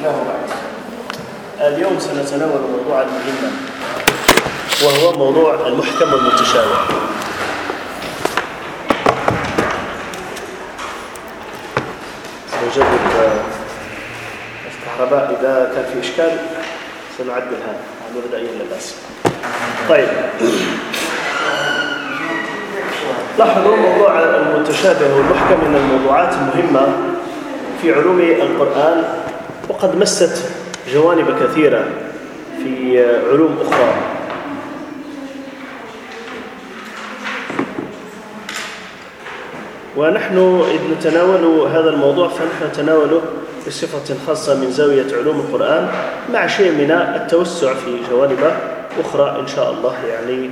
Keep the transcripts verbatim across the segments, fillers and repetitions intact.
الله بعد. اليوم سنتناول موضوعا مهما وهو موضوع المحكم والمتشابه. سنجرب الكهرباء إذا كان في إشكال سنعدلها عن مبدأ لا بأس. طيب، لاحظوا موضوع المتشابه والمحكم من الموضوعات المهمة في علوم القرآن، وقد مست جوانب كثيرة في علوم أخرى. ونحن إذ نتناول هذا الموضوع فنحن نتناوله بصفة خاصة من زاوية علوم القرآن مع شيء من التوسع في جوانب أخرى إن شاء الله يعني.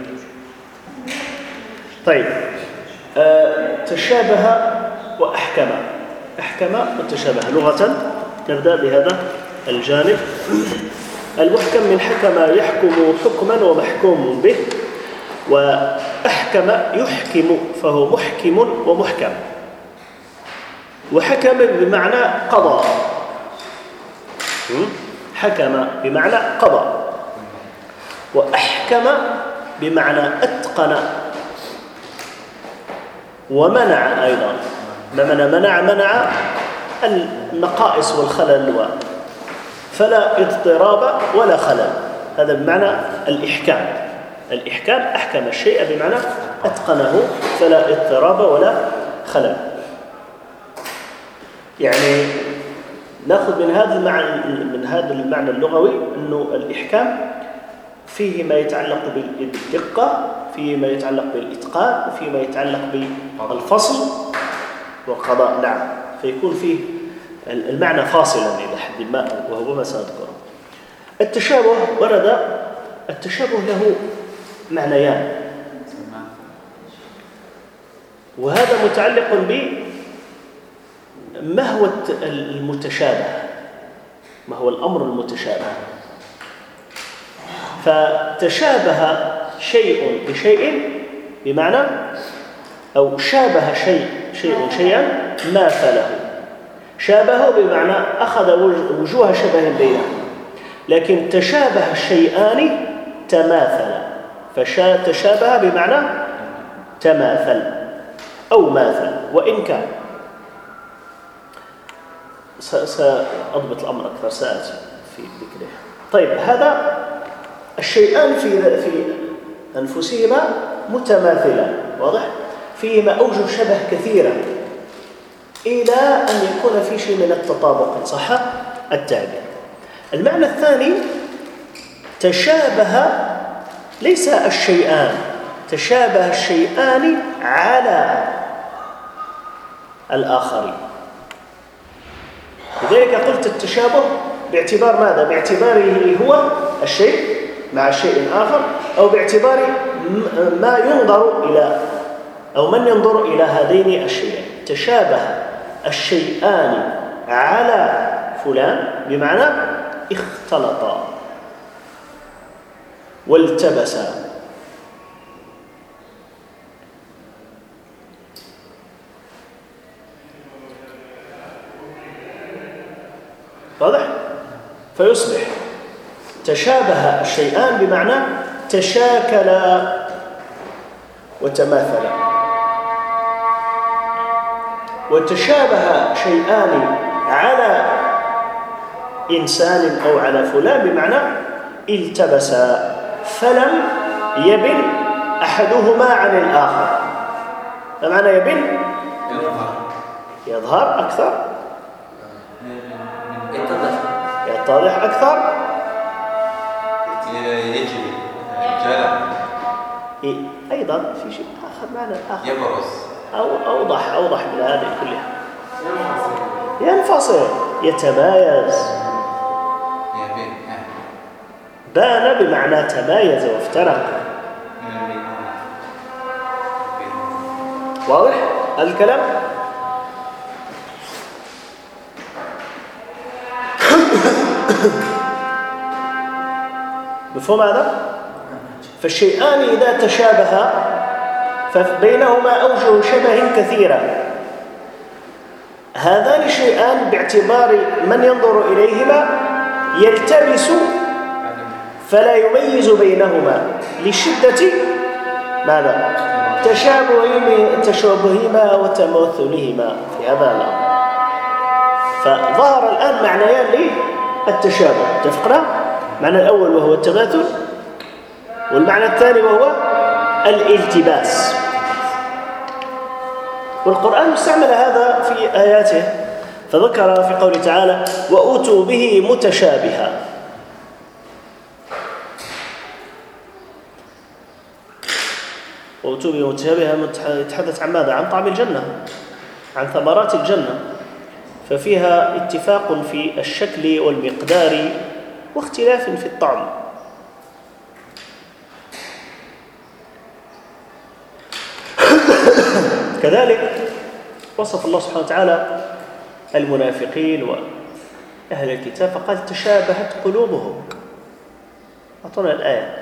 طيب، أه تشابه وأحكم. أحكم وتشابه لغة. نبدأ بهذا الجانب. المحكم من حكم يحكم حكما ومحكوم به، وأحكم يحكم فهو محكم ومحكم. وحكم بمعنى قضى، حكم بمعنى قضى، وأحكم بمعنى أتقن، ومنع أيضا. بمعنى منع منع النقائص والخلل، فلا اضطراب ولا خلل. هذا بمعنى الإحكام. الإحكام أحكم الشيء بمعنى أتقنه فلا اضطراب ولا خلل. يعني نأخذ من هذا المعنى من هذا المعنى اللغوي أنه الإحكام فيه ما يتعلق بالدقة، فيه ما يتعلق بالإتقان، وفيه ما يتعلق بالفصل والقضاء. نعم، فيكون فيه المعنى فاصلا إلى حد ما، وهو ما سنذكره. التشابه ورد، التشابه له معنيان، وهذا متعلق ب ما هو المتشابه، ما هو الأمر المتشابه. فتشابه شيء بشيء بمعنى أو شابه شيء شيء شيئا ماثله. شابه بمعنى أخذ وجوه شبه بينهما، لكن تشابه الشيئان تماثلا. فتشابه بمعنى تماثل أو ماثل، وإن كان سأضبط الأمر أكثر سآتي في ذكره. طيب، هذا الشيئان في في أنفسهما متماثلان، واضح؟ فيهما أوجه شبه كثيرة إلى أن يكون في شيء من التطابق، صح التعبير. المعنى الثاني، تشابه ليس الشيئان، تشابه الشيئان على الآخرين. لذلك قلت التشابه باعتبار ماذا؟ باعتباره هو الشيء مع شيء آخر، أو باعتبار ما ينظر إلى أو من ينظر إلى هذين الشيئين. تشابه الشيئان على فلان بمعنى اختلطا والتبسا. واضح؟ فيصبح تشابه الشيئان بمعنى تشاكلا وتماثلا. وتشابه شيئان على إنسان أو على فلان بمعنى التبسا، فلم يبن أحدهما عن الآخر. بمعنى يبن يظهر, يظهر أكثر، يتضح يتضح أكثر، يجري جلب أيضا في شيء آخر معنى آخر يبرز أو أوضح أوضح من هذه كلها. ينفصل، يتمايز. بان بمعنى تمايز وافترق. واضح هذا الكلام؟ مفهوم هذا؟ فالشيئان إذا تشابها فبينهما أوجه شبه كثيرة. هذان الشيئان باعتبار من ينظر إليهما يلتبس فلا يميز بينهما لشدة ماذا؟ تشابههما تشابههما وتماثلهما في هذا الأمر. فظهر الآن معنيان للتشابه، اتفقنا؟ المعنى الأول وهو التماثل، والمعنى الثاني وهو الالتباس. والقرآن استعمل هذا في آياته، فذكر في قوله تعالى وأوتوا به متشابها. وأوتوا به متشابها يتحدث عن ماذا؟ عن طعم الجنة، عن ثمرات الجنة، ففيها اتفاق في الشكل والمقدار واختلاف في الطعم. كذلك وصف الله سبحانه وتعالى المنافقين وأهل الكتاب فقال تشابهت قلوبهم. أعطونا الآية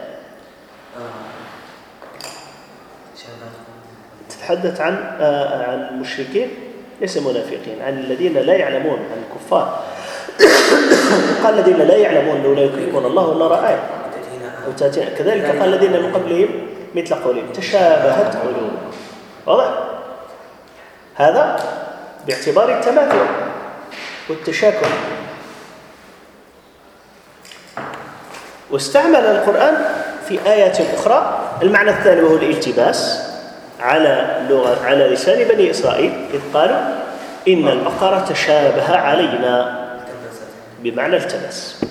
تتحدث عن عن المشركين ليس منافقين، عن الذين لا يعلمون، عن الكفار. قال الذين لا يعلمون لولا يكرمون الله ونرى آية وتأتينا. كذلك قال الذين من قبلهم مثل قولهم تشابهت قلوبهم. واضح؟ هذا باعتبار التماثل والتشاكل. واستعمل القرآن في آيات أخرى المعنى الثاني وهو الالتباس على لغة على لسان بني إسرائيل إذ قالوا إن البقرة تشابه علينا، بمعنى التباس.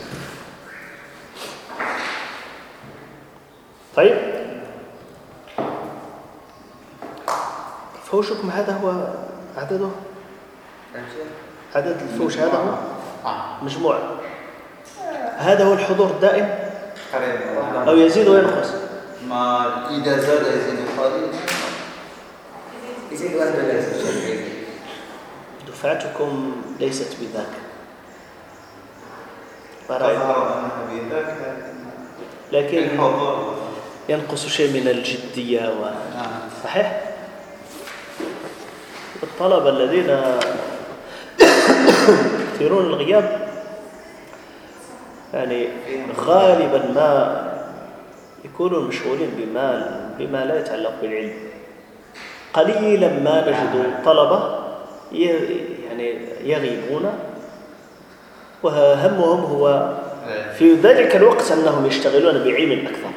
طيب، فوشكم هذا هو عدده؟ عدد الفوش هذا هو مجموع، هذا هو الحضور الدائم أو يزيد وينقص؟ ما إذا زاد يزيد قليلا، يزيد واحد ولا يزيد؟ دفعتكم ليست بذاك. لكن ينقص شيء من الجدية و... صحيح؟ الطلبة الذين يكثرون الغياب يعني غالبا ما يكونون مشغولين بما بما لا يتعلق بالعلم. قليلا ما نجد طلبة يعني يغيبون وهمهم هو في ذلك الوقت أنهم يشتغلون بعلم أكثر،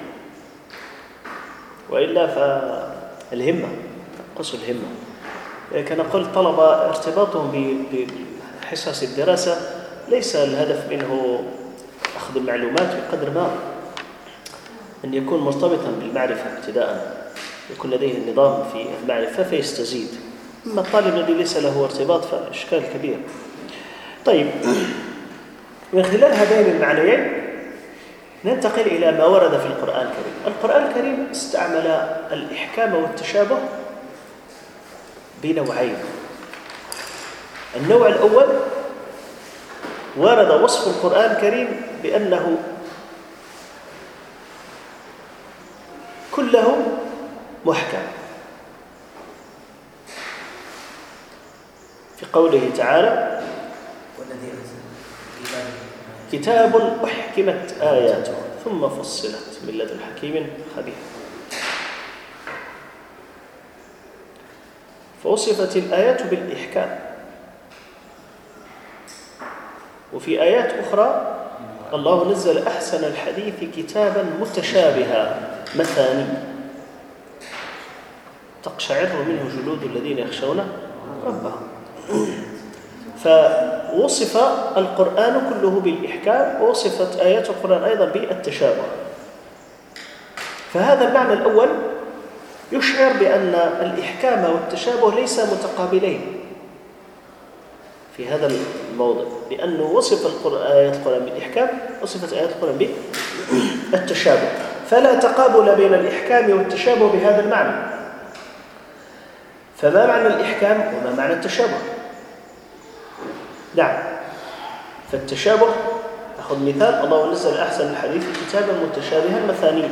وإلا فالهمة قصوا الهمة. كان نقول الطلبة ارتباطهم بحصص الدراسة ليس الهدف منه أخذ المعلومات بقدر ما أن يكون مرتبطا بالمعرفة ابتداء، يكون لديه النظام في المعرفة فيستزيد. أما الطالب الذي ليس له ارتباط فإشكال كبير. طيب، من خلال هذين المعنيين ننتقل إلى ما ورد في القرآن الكريم. القرآن الكريم استعمل الإحكام والتشابه بنوعين. النوع الأول ورد وصف القرآن الكريم بأنه كله محكم، في قوله تعالى كتاب أحكمت آياته ثم فصلت من لدن حكيم خبير. فوصفت الآيات بالإحكام. وفي آيات أخرى الله نزل أحسن الحديث كتابا متشابها مثاني تقشعر منه جلود الذين يخشون ربهم. فوصف القرآن كله بالإحكام، ووصفت آيات القرآن أيضا بالتشابه. فهذا المعنى الأول يشعر بأن الإحكام والتشابه ليس متقابلين في هذا الموضع، لأنه وصف آيات القرآن بالإحكام، وصفت آيات القرآن بالتشابه، فلا تقابل بين الإحكام والتشابه بهذا المعنى. فما معنى الإحكام وما معنى التشابه؟ نعم، فالتشابه أخذ مثال الله نزل أحسن الحديث كتابا متشابها مثاني.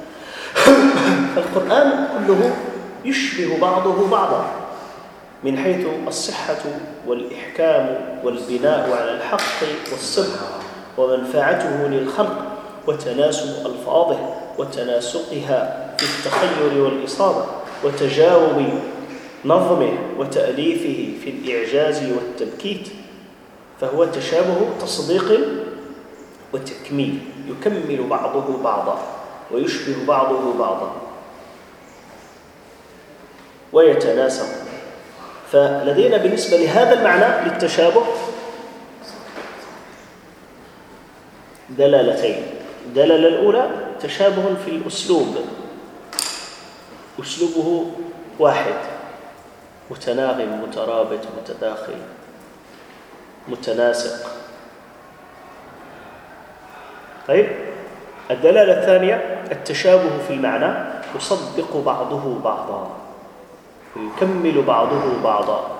فالقرآن كله يشبه بعضه بعضا من حيث الصحة والإحكام والبناء على الحق والصدق ومنفعته للخلق وتناسب ألفاظه وتناسقها في التخير والإصابة وتجاوب نظمه وتأليفه في الإعجاز والتبكيت، فهو تشابه تصديق وتكميل، يكمل بعضه بعضا ويشبه بعضه بعضا ويتناسق. فلدينا بالنسبة لهذا المعنى للتشابه دلالتين. الدلالة الأولى تشابه في الأسلوب، أسلوبه واحد متناغم مترابط متداخل متناسق. طيب، الدلالة الثانية التشابه في المعنى، يصدق بعضه بعضا ويكمل بعضه بعضا.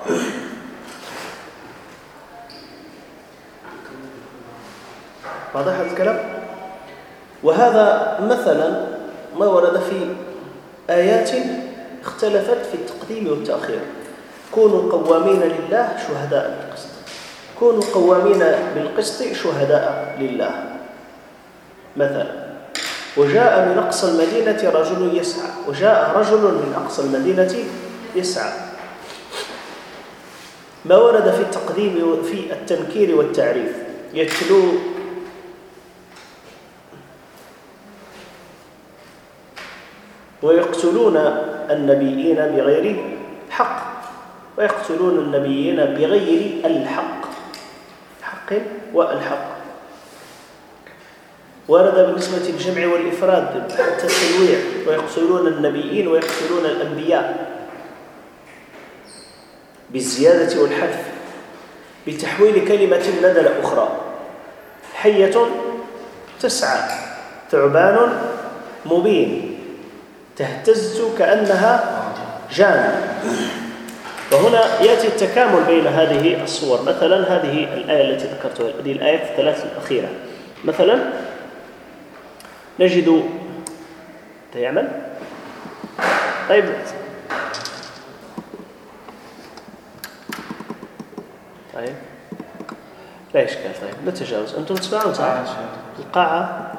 واضح هذا الكلام؟ وهذا مثلا ما ورد في آيات اختلفت في التقديم والتأخير. كونوا قوامين لله شهداء بالقسط، كونوا قوامين بالقسط شهداء لله مثلا. وجاء من أقصى المدينة رجل يسعى، وجاء رجل من أقصى المدينة يسعى. ما ورد في التقديم في التنكير والتعريف، يتلو ويقتلون النبيين بغير حق، ويقتلون النبيين بغير الحق، حق والحق. ورد بالنسبة للجمع والإفراد حتى التنويع، ويقتلون النبيين ويقتلون الأنبياء بالزيادة والحذف، بتحويل كلمة بدل أخرى. حية تسعى، ثعبان مبين، تهتز كأنها جان. وهنا يأتي التكامل بين هذه الصور. مثلا هذه الآية التي ذكرتها، هذه الآيات الثلاث الأخيرة مثلا نجد يعمل. طيب، طيب لا إشكال. طيب نتجاوز، أنتم تسمعون صح؟ القاعة.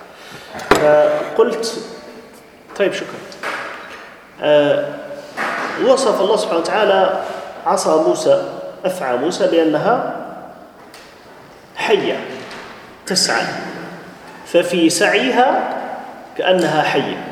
فقلت طيب شكرا. أه وصف الله سبحانه وتعالى عصا موسى، أفعى موسى بأنها حية تسعى، ففي سعيها كأنها حية،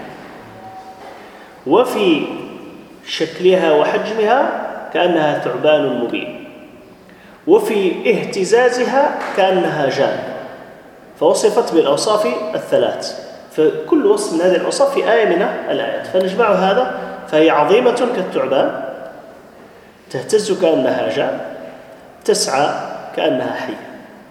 وفي شكلها وحجمها كأنها ثعبان مبين، وفي اهتزازها كأنها جان. فوصفت بالأوصاف الثلاث، فكل وصف من هذه الأوصاف في آية من الآيات، فنجمع هذا فهي عظيمة كالثعبان، تهتز كأنها جان، تسعى كأنها حية.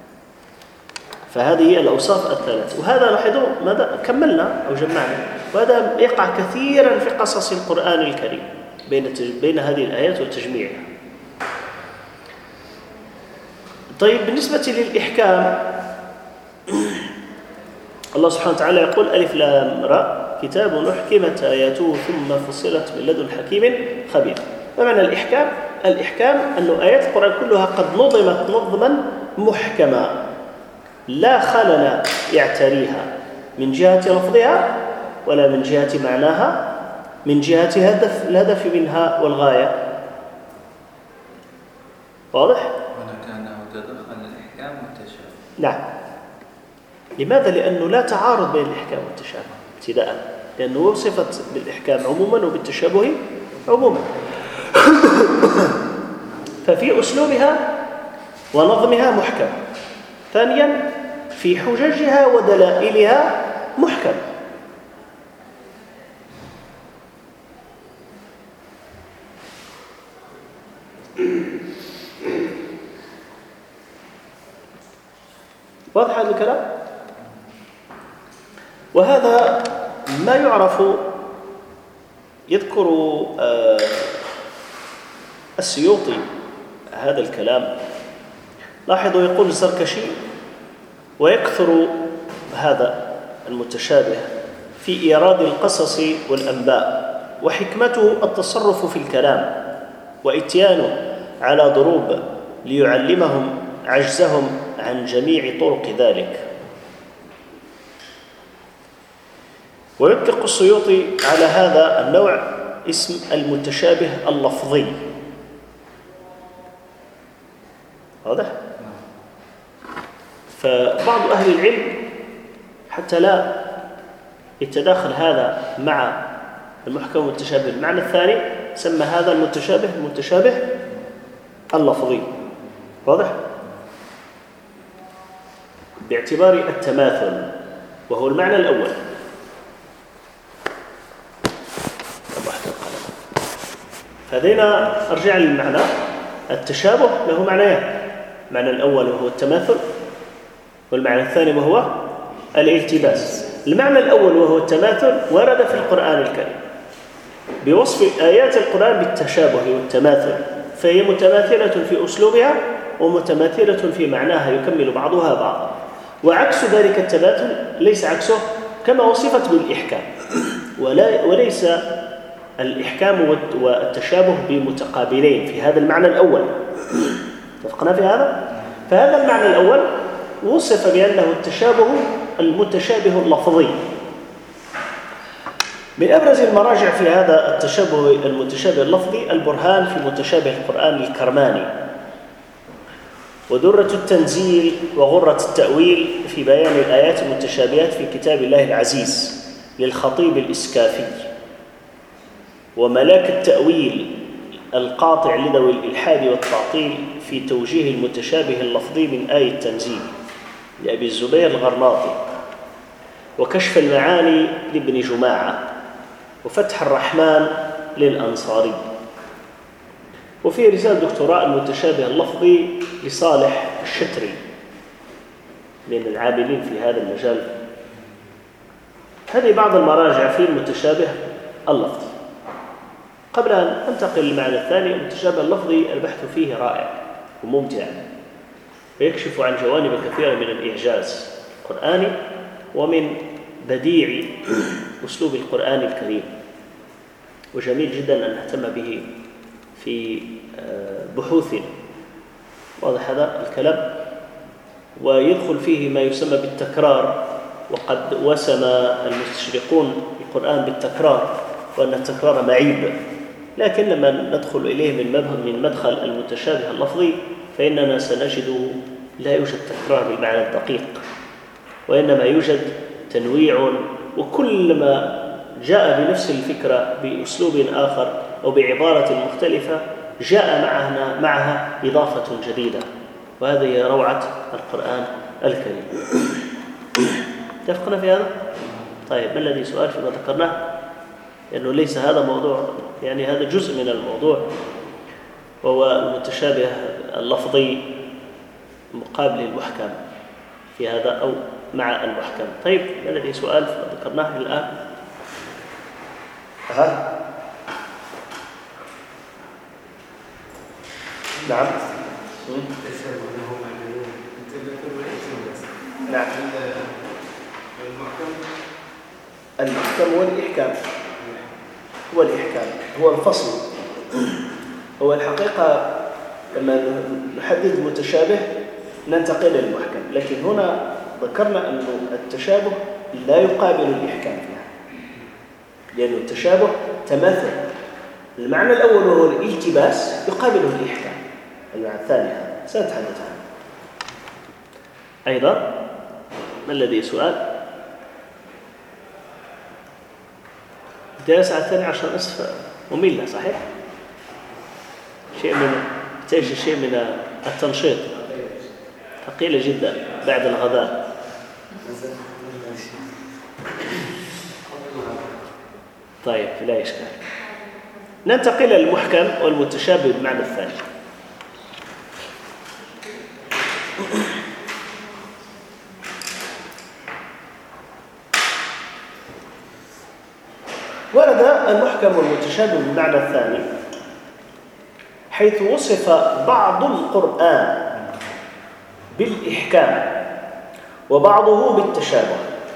فهذه الأوصاف الثلاث. وهذا لاحظوا ماذا كملنا أو جمعنا، وهذا يقع كثيرا في قصص القرآن الكريم بين بين هذه الآيات وتجميعها. طيب، بالنسبة للإحكام الله سبحانه وتعالى يقول ألف لام را كتاب أحكمت آياته ثم فصلت من لدن حكيم خبير. ما معنى الإحكام؟ الإحكام أن آيات القرآن كلها قد نظمت نظما محكما لا خلل يعتريها من جهة لفظها ولا من جهة معناها، من جهة هدف الهدف منها والغاية. واضح؟ ولكنه تدخل الإحكام والتشابه. نعم. لماذا؟ لأنه لا تعارض بين الإحكام والتشابه ابتداء، لأنه وصفت بالإحكام عموما وبالتشابه عموما. ففي أسلوبها ونظمها محكم. ثانيا في حججها ودلائلها محكم. واضح هذا الكلام؟ وهذا ما يعرف، يذكر السيوطي هذا الكلام. لاحظوا يقول الزركشي: ويكثر هذا المتشابه في إيراد القصص والأنباء، وحكمته التصرف في الكلام وإتيانه على ضروب ليعلمهم عجزهم عن جميع طرق ذلك. ويطلق السيوطي على هذا النوع اسم المتشابه اللفظي. واضح؟ فبعض أهل العلم حتى لا يتداخل هذا مع المحكم والمتشابه المعنى الثاني سمى هذا المتشابه المتشابه اللفظي. واضح؟ باعتبار التماثل وهو المعنى الأول. هذينا أرجع للمعنى. التشابه له معنيان، المعنى الأول وهو التماثل، والمعنى الثاني وهو الالتباس. المعنى الأول وهو التماثل ورد في القرآن الكريم بوصف آيات القرآن بالتشابه والتماثل، فهي متماثلة في أسلوبها ومتماثلة في معناها يكمل بعضها بعضا. وعكس ذلك التماثل ليس عكسه كما وصفت بالإحكام، ولا وليس الإحكام والتشابه بمتقابلين في هذا المعنى الأول. اتفقنا في هذا؟ فهذا المعنى الأول وصف بأنه التشابه المتشابه اللفظي. من أبرز المراجع في هذا التشابه المتشابه اللفظي البرهان في متشابه القرآن الكرماني، ودرة التنزيل وغرة التأويل في بيان الآيات المتشابهات في كتاب الله العزيز للخطيب الإسكافي، وملاك التأويل القاطع لذوي الإلحاد والتعطيل في توجيه المتشابه اللفظي من آية التنزيل لأبي الزبير الغرناطي، وكشف المعاني لابن جماعة، وفتح الرحمن للأنصاري. وفي رسالة دكتوراه المتشابه اللفظي لصالح الشتري من العاملين في هذا المجال. هذه بعض المراجع في المتشابه اللفظي. قبل أن أنتقل للمعنى الثاني، المتشابه اللفظي البحث فيه رائع وممتع، ويكشف عن جوانب كثيرة من الإعجاز القرآني ومن بديع أسلوب القرآن الكريم، وجميل جدا أن نهتم به في بحوثنا. واضح هذا الكلام؟ ويدخل فيه ما يسمى بالتكرار، وقد وسم المستشرقون القرآن بالتكرار وأن التكرار معيب، لكن لما ندخل إليه من مدخل المتشابه اللفظي فإننا سنجد لا يوجد تكرار بالمعنى الدقيق، وإنما يوجد تنويع، وكل ما جاء بنفس الفكرة بأسلوب آخر أو بعبارة مختلفة جاء معها, معها إضافة جديدة، وهذه روعة القرآن الكريم. اتفقنا في هذا؟ طيب، ما الذي سؤال فيما ذكرناه؟ لأنه ليس هذا موضوع، يعني هذا جزء من الموضوع، وهو المتشابه اللفظي مقابل المحكم في هذا أو مع المحكم. طيب، ما الذي سؤال فيما ذكرناه الآن؟ ها؟ نعم. نعم. المحكم هو الإحكام، هو الإحكام هو الفصل. هو الحقيقة لما نحدد المتشابه ننتقل للمحكم، لكن هنا ذكرنا أن التشابه لا يقابل الإحكام فيها، لأن التشابه تماثل. المعنى الأول وهو الالتباس يقابله الإحكام. المعنى الثاني هذا سنتحدث عنه أيضا. ما الذي سؤال؟ الدراسة الثانية عشر نصف مملة صحيح؟ شيء من تحتاج شيء من التنشيط، ثقيلة جدا بعد الغداء. طيب، لا إشكال. ننتقل للمحكم والمتشابه بمعنى الثاني. ورد المحكم والمتشابه بالمعنى الثاني حيث وصف بعض القرآن بالإحكام وبعضه بالتشابه،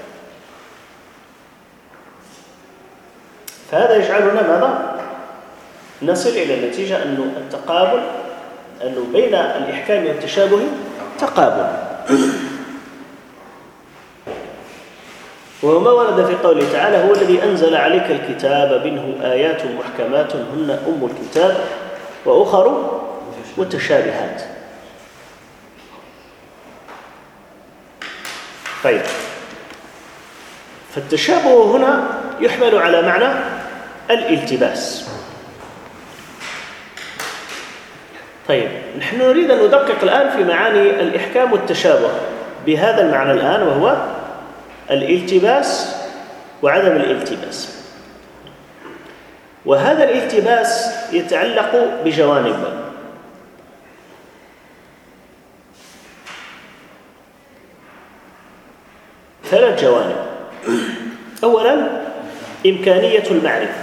فهذا يجعلنا ماذا؟ نصل إلى النتيجة أن التقابل، أنه بين الإحكام والتشابه تقابل. وهو ما ورد في قوله تعالى هو الذي أنزل عليك الكتاب منه آيات محكمات هن أم الكتاب وأخر متشابهات. طيب، فالتشابه هنا يحمل على معنى الالتباس. طيب، نحن نريد أن ندقق الآن في معاني الإحكام والتشابه بهذا المعنى الآن، وهو الالتباس وعدم الالتباس. وهذا الالتباس يتعلق بجوانب. ثلاث جوانب. أولاً إمكانية المعرفة.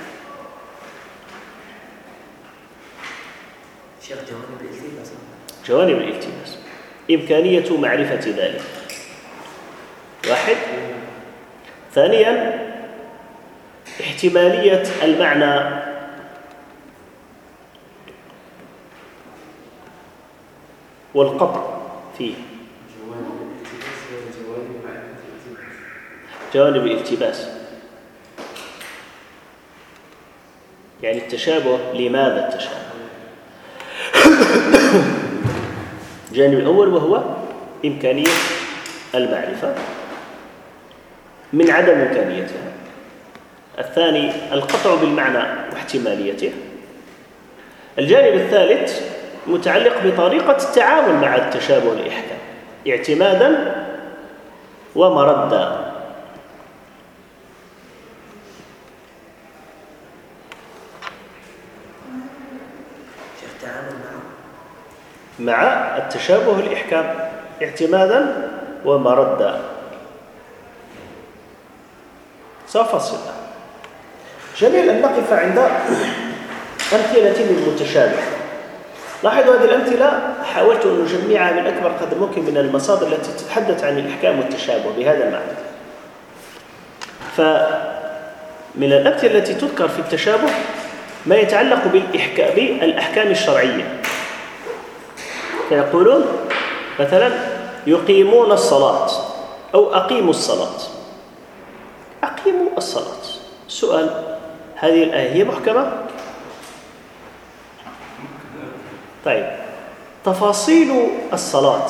شيخ جوانب الالتباس. جوانب الالتباس إمكانية معرفة ذلك، واحد. ثانياً احتمالية المعنى والقطع فيه. جوانب الالتباس يعني التشابه. لماذا التشابه؟ الجانب الأول وهو إمكانية المعرفة من عدم إمكانيتها. الثاني القطع بالمعنى واحتماليته. الجانب الثالث متعلق بطريقة التعامل مع التشابه والإحكام اعتمادا ومردا. مع التشابه والإحكام اعتمادا ومردا. سأفصل. جميل أن نقف عند أمثلة للمتشابه. لاحظوا هذه الأمثلة حاولت أن نجمعها من أكبر قدر ممكن من المصادر التي تتحدث عن الإحكام والتشابه بهذا المعنى. فمن الأمثلة التي تذكر في التشابه ما يتعلق بالإحكام بالأحكام الشرعية. فيقولون مثلا يقيمون الصلاة أو أقيموا الصلاة. أقيموا الصلاة. سؤال: هذه الآية هي محكمة؟ طيب، تفاصيل الصلاة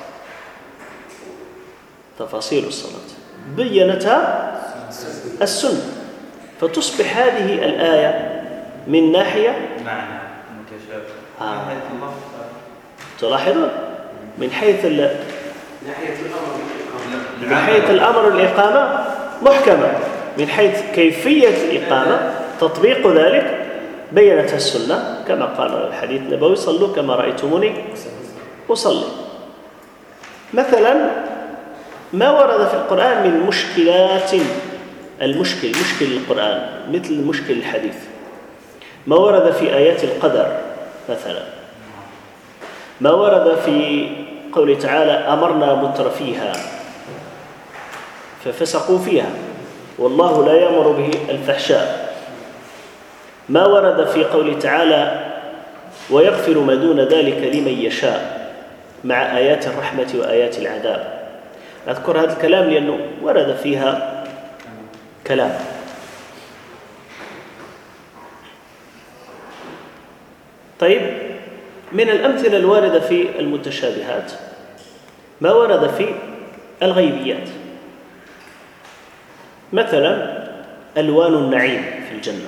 تفاصيل الصلاة بينتها السنة، فتصبح هذه الآية من ناحية معنى متشابه. آه. تلاحظون من حيث ال... من حيث الأمر الإقامة محكمة، من حيث كيفية الإقامة تطبيق ذلك بينتها السنة، كما قال الحديث النبوي: صلوا كما رأيتموني أصلي. مثلا ما ورد في القرآن من مشكلات المشكل مشكل القرآن مثل مشكل الحديث، ما ورد في آيات القدر مثلا، ما ورد في قوله تعالى: أمرنا مترفيها ففسقوا فيها والله لا يأمر به الفحشاء، ما ورد في قوله تعالى: ويغفر ما دون ذلك لمن يشاء، مع آيات الرحمة وآيات العذاب. أذكر هذا الكلام لأنه ورد فيها كلام. طيب، من الأمثلة الواردة في المتشابهات ما ورد في الغيبيات. مثلا ألوان النعيم في الجنة.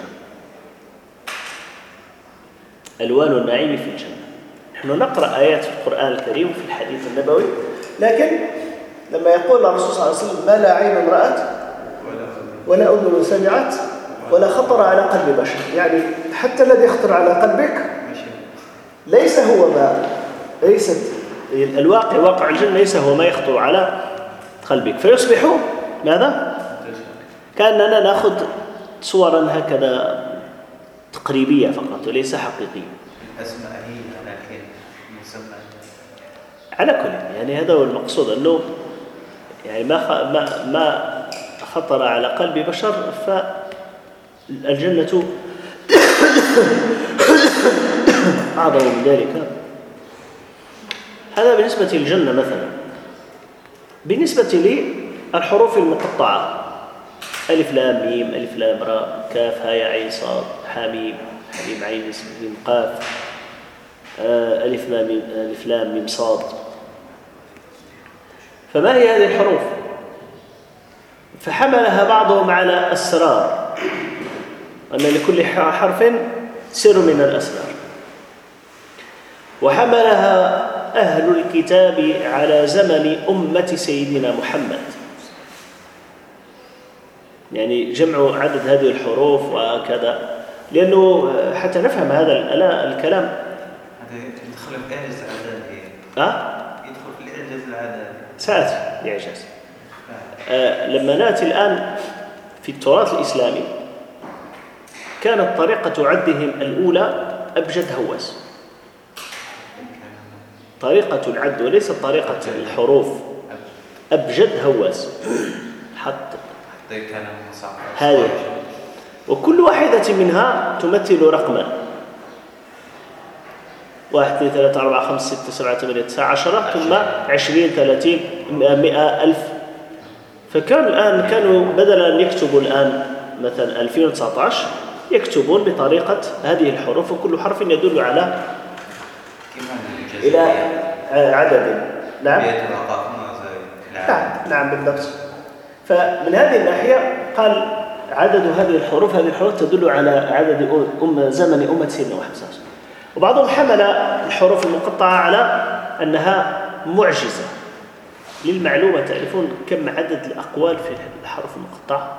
ألوان النعيم في الجنة. نحن نقرأ آيات في القرآن الكريم وفي الحديث النبوي، لكن لما يقول الرسول صلى الله عليه وسلم: ما لا عين رأت ولا أذن سمعت ولا خطر على قلب بشر، يعني حتى الذي يخطر على قلبك ليس هو ما ليست الواقع واقع الجنة ليس هو ما يخطر على قلبك، فيصبح ماذا؟ كأننا نأخذ صورا هكذا تقريبية فقط وليس حقيقية. أسماء هي لكن مسمى على كل، يعني هذا هو المقصود، أنه يعني ما ما ما خطر على قلب بشر فالجنة أعظم من ذلك. هذا بالنسبة للجنة مثلا. بالنسبة الحروف المقطعة: ألف لام ميم، ألف لام راء، كاف ها يا عين صاد، حاميم، حميم عين ميم قاف، ألف لام ميم، ألف لام ميم صاد. فما هي هذه الحروف؟ فحملها بعضهم على أسرار، أن لكل حرف سر من الأسرار، وحملها أهل الكتاب على زمن أمة سيدنا محمد، يعني جمع عدد هذه الحروف وكذا، لأنه حتى نفهم هذا الكلام هذا يدخل في إعجاز العددي. أه؟ يدخل في الإعجاز العددي. سأتي إعجاز. آه لما نأتي الآن في التراث الإسلامي، كانت طريقة عدهم الأولى أبجد هوس، طريقة العد وليس طريقة الحروف، أبجد هوس حتى هذه، وكل واحدة منها تمثل رقما: واحد اثنين ثلاثة أربعة خمسة ستة سبعة ثمانية تسعة عشرة، ثم عشرين ثلاثين مئة ألف. فكان الآن كانوا بدل أن يكتبوا الآن مثلا ألفين وتسعة عشر يكتبون بطريقة هذه الحروف، وكل حرف يدل على إلى عدد. نعم نعم نعم بالضبط. فمن هذه الناحية قال عدد هذه الحروف، هذه الحروف تدل على عدد أم زمن أمة سيدنا محمد صلى الله عليه وسلم. وبعضهم حمل الحروف المقطعة على أنها معجزة. للمعلومة، تعرفون كم عدد الأقوال في الحروف المقطعة؟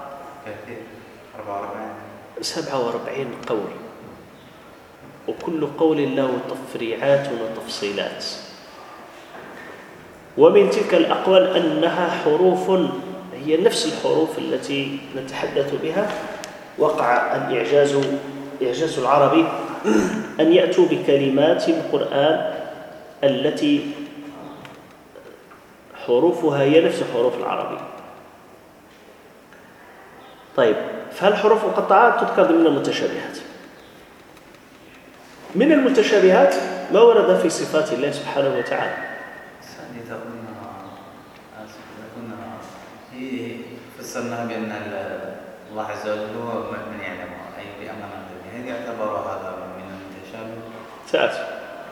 سبعة وأربعين قول، وكل قول له تفريعات وتفصيلات. ومن تلك الأقوال أنها حروف هي نفس الحروف التي نتحدث بها. وقع الإعجاز إعجاز العربي أن يأتوا بكلمات القرآن التي حروفها هي نفس حروف العربي. طيب، فالحروف المقطعات تذكر ضمن المتشابهات. من المتشابهات ما ورد في صفات الله سبحانه وتعالى. فسرنا بأن الله عز وجل هو من يعلم أي بأمر هل يعتبر هذا من المتشابه؟ سأتي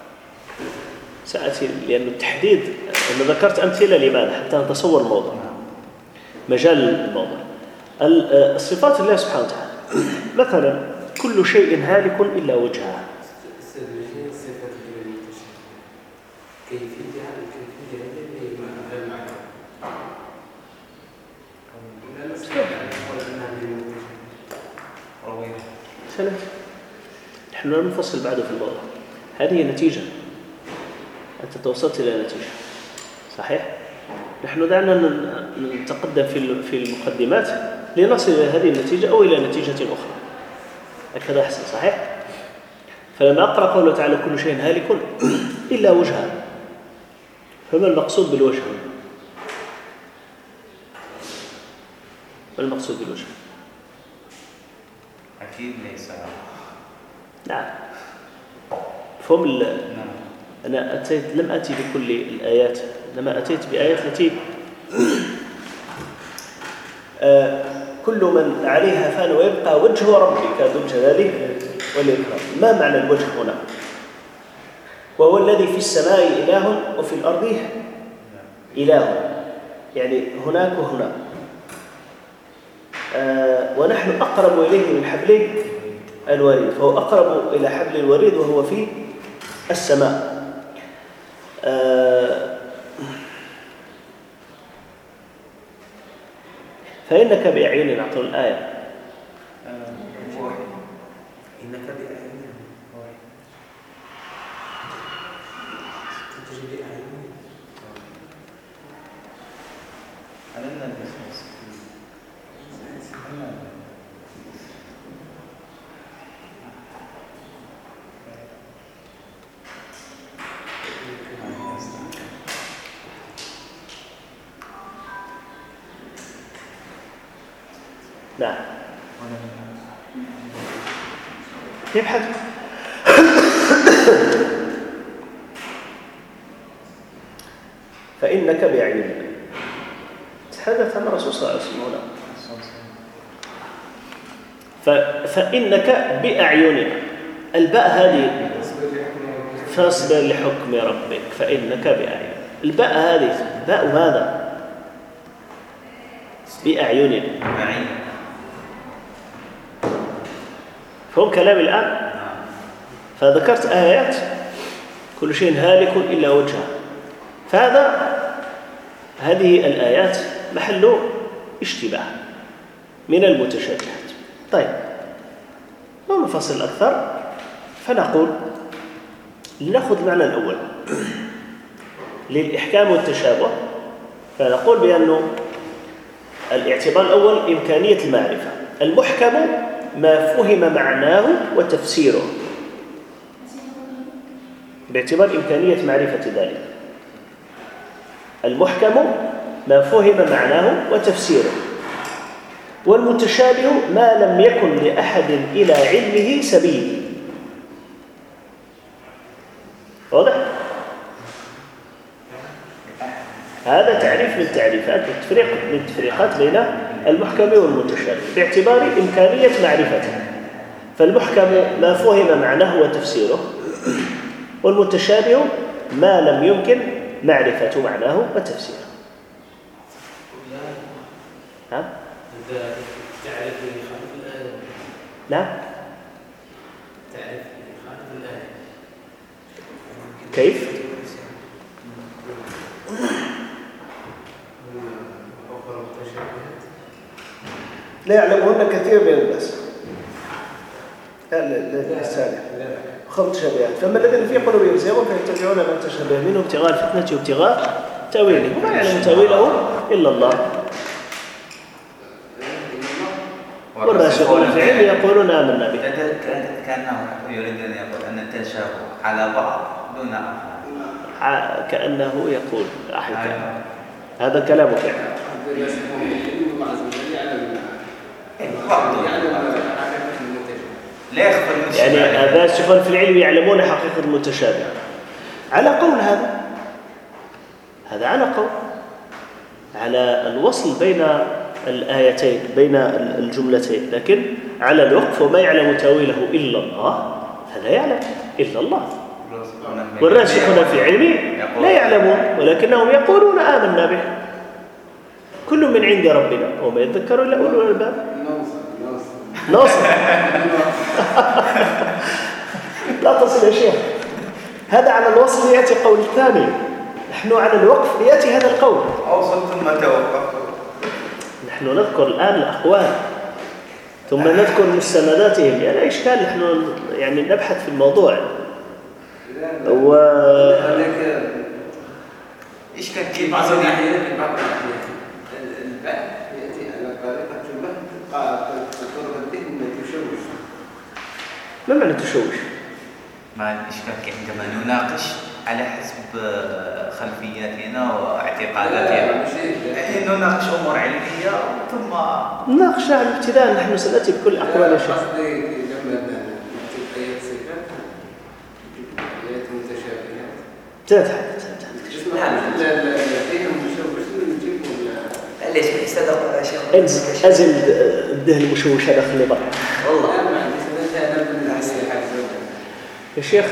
سأتي لأن التحديد، أنا ذكرت أمثلة لماذا؟ حتى نتصور الموضوع، مجال الموضوع. الصفات الله سبحانه وتعالى مثلا كل شيء هالك إلا وجهه. سنة نحن لا نفصل بعده في الموضوع. هذه نتيجة، أنت توصلت إلى نتيجة صحيح. نحن دعنا نتقدم في في المقدمات لنصل إلى هذه النتيجة أو إلى نتيجة أخرى، هكذا أحسن صحيح. فلما أقرأ قوله تعالى كل شيء هالك إلا وجهه، فما المقصود بالوجه؟ ما المقصود بالوجه؟ أكيد ليس. نعم فهم ال... أنا أتيت لم أتي بكل الآيات، إنما أتيت بآيات التي آه كل من عليها فان ويبقى وجه ربك ذو الجلال والإكرام. ما معنى الوجه هنا؟ وهو الذي في السماء إله وفي الأرض إله، يعني هناك وهناك. آه ونحن أقرب إليه من حبل الوريد، فهو أقرب إلى حبل الوريد وهو في السماء. آه فإنك بأعيننا، أعطوا الآية. إنك بأعيننا تجري بأعيننا. علمنا البسمس. نعم يبحث فإنك بأعيننا. تحدث عن الرسول صلى الله عليه وسلم هنا. فإنك بأعيننا، الباء هذه فاصبر لحكم ربك فإنك بأعيننا، الباء هذه باء ماذا؟ بأعيننا. فهم كلام الآن. فذكرت آيات كل شيء هالك إلا وجهه، فهذا هذه الآيات محل اشتباه من المتشابهات. طيب ونفصل أكثر فنقول لنأخذ المعنى الأول للإحكام والتشابه، فنقول بأنه الاعتبار الأول إمكانية المعرفة. المحكم ما فهم معناه وتفسيره باعتبار إمكانية معرفة ذلك. المحكم ما فهم معناه وتفسيره، والمتشابه ما لم يكن لأحد إلى علمه سبيل. واضح؟ هذا تعريف من تعريفات التفريق من التفريقات بين المحكم والمتشابه باعتبار إمكانية معرفته. فالمحكم ما فهم معناه وتفسيره، والمتشابه ما لم يمكن معرفة معناه وتفسيره. ها؟ تعرف خالف الآية. نعم. تعرف خالف الآية. كيف؟ لا يعلمهن كثير من الناس. لا السالح خمس تشابهات، فما الذين في قلوبهم زيغ فيتبعون ما تشابه منه ابتغاء الفتنة وابتغاء تأويله، وما يعلم تأويله إلا الله. والراسخون في العلم يقولون آمنا به. كأنه يريد أن يقول أن التشابه على بعض دون آخر، كأنه يقول أحكام. هذا كلامك يعني. يعني الراسخون في العلم يعلمون حقيقة المتشابه على قول هذا هذا على قول على الوصل بين الآيتين بين الجملتين، لكن على الوقف وما يعلم تأويله إلا الله، فلا يعلم إلا الله. والراسخون في علمه لا يعلمون ولكنهم يقولون آمنا به كل من عند ربنا وما يذكر إلا أولو الألباب. ناصر لا تصل يا شيخ، هذا على الوصل يأتي قول الثاني، نحن على الوقف يأتي هذا القول. أوصل ثم توقف. نحن نذكر الآن الأقوال ثم نذكر مستنداتهم، يعني لا إشكال، نحن يعني نبحث في الموضوع. و إيش كان في بعض الأحيان في بعض الأحيان الباء يأتي على طريقة جملة تطور الذهن تشوش. ما معنى تشوش؟ ما الإشكال عندما نناقش على حسب خلفياتنا واعتقاداتنا، نناقش أمور علمية ثم نناقش على الابتداء. نحن سنأتي بكل أقوال الشيخ. قصدي لما آيات صفات آيات متشابهات تتحدث لا لا لا فيهم مشوش نجيب ولا ليش يصدق ولا شيء؟ أزل الذهن المشوش هذا خلي برا والله ما عندي سنة أنا من العسل حاجة يا شيخ.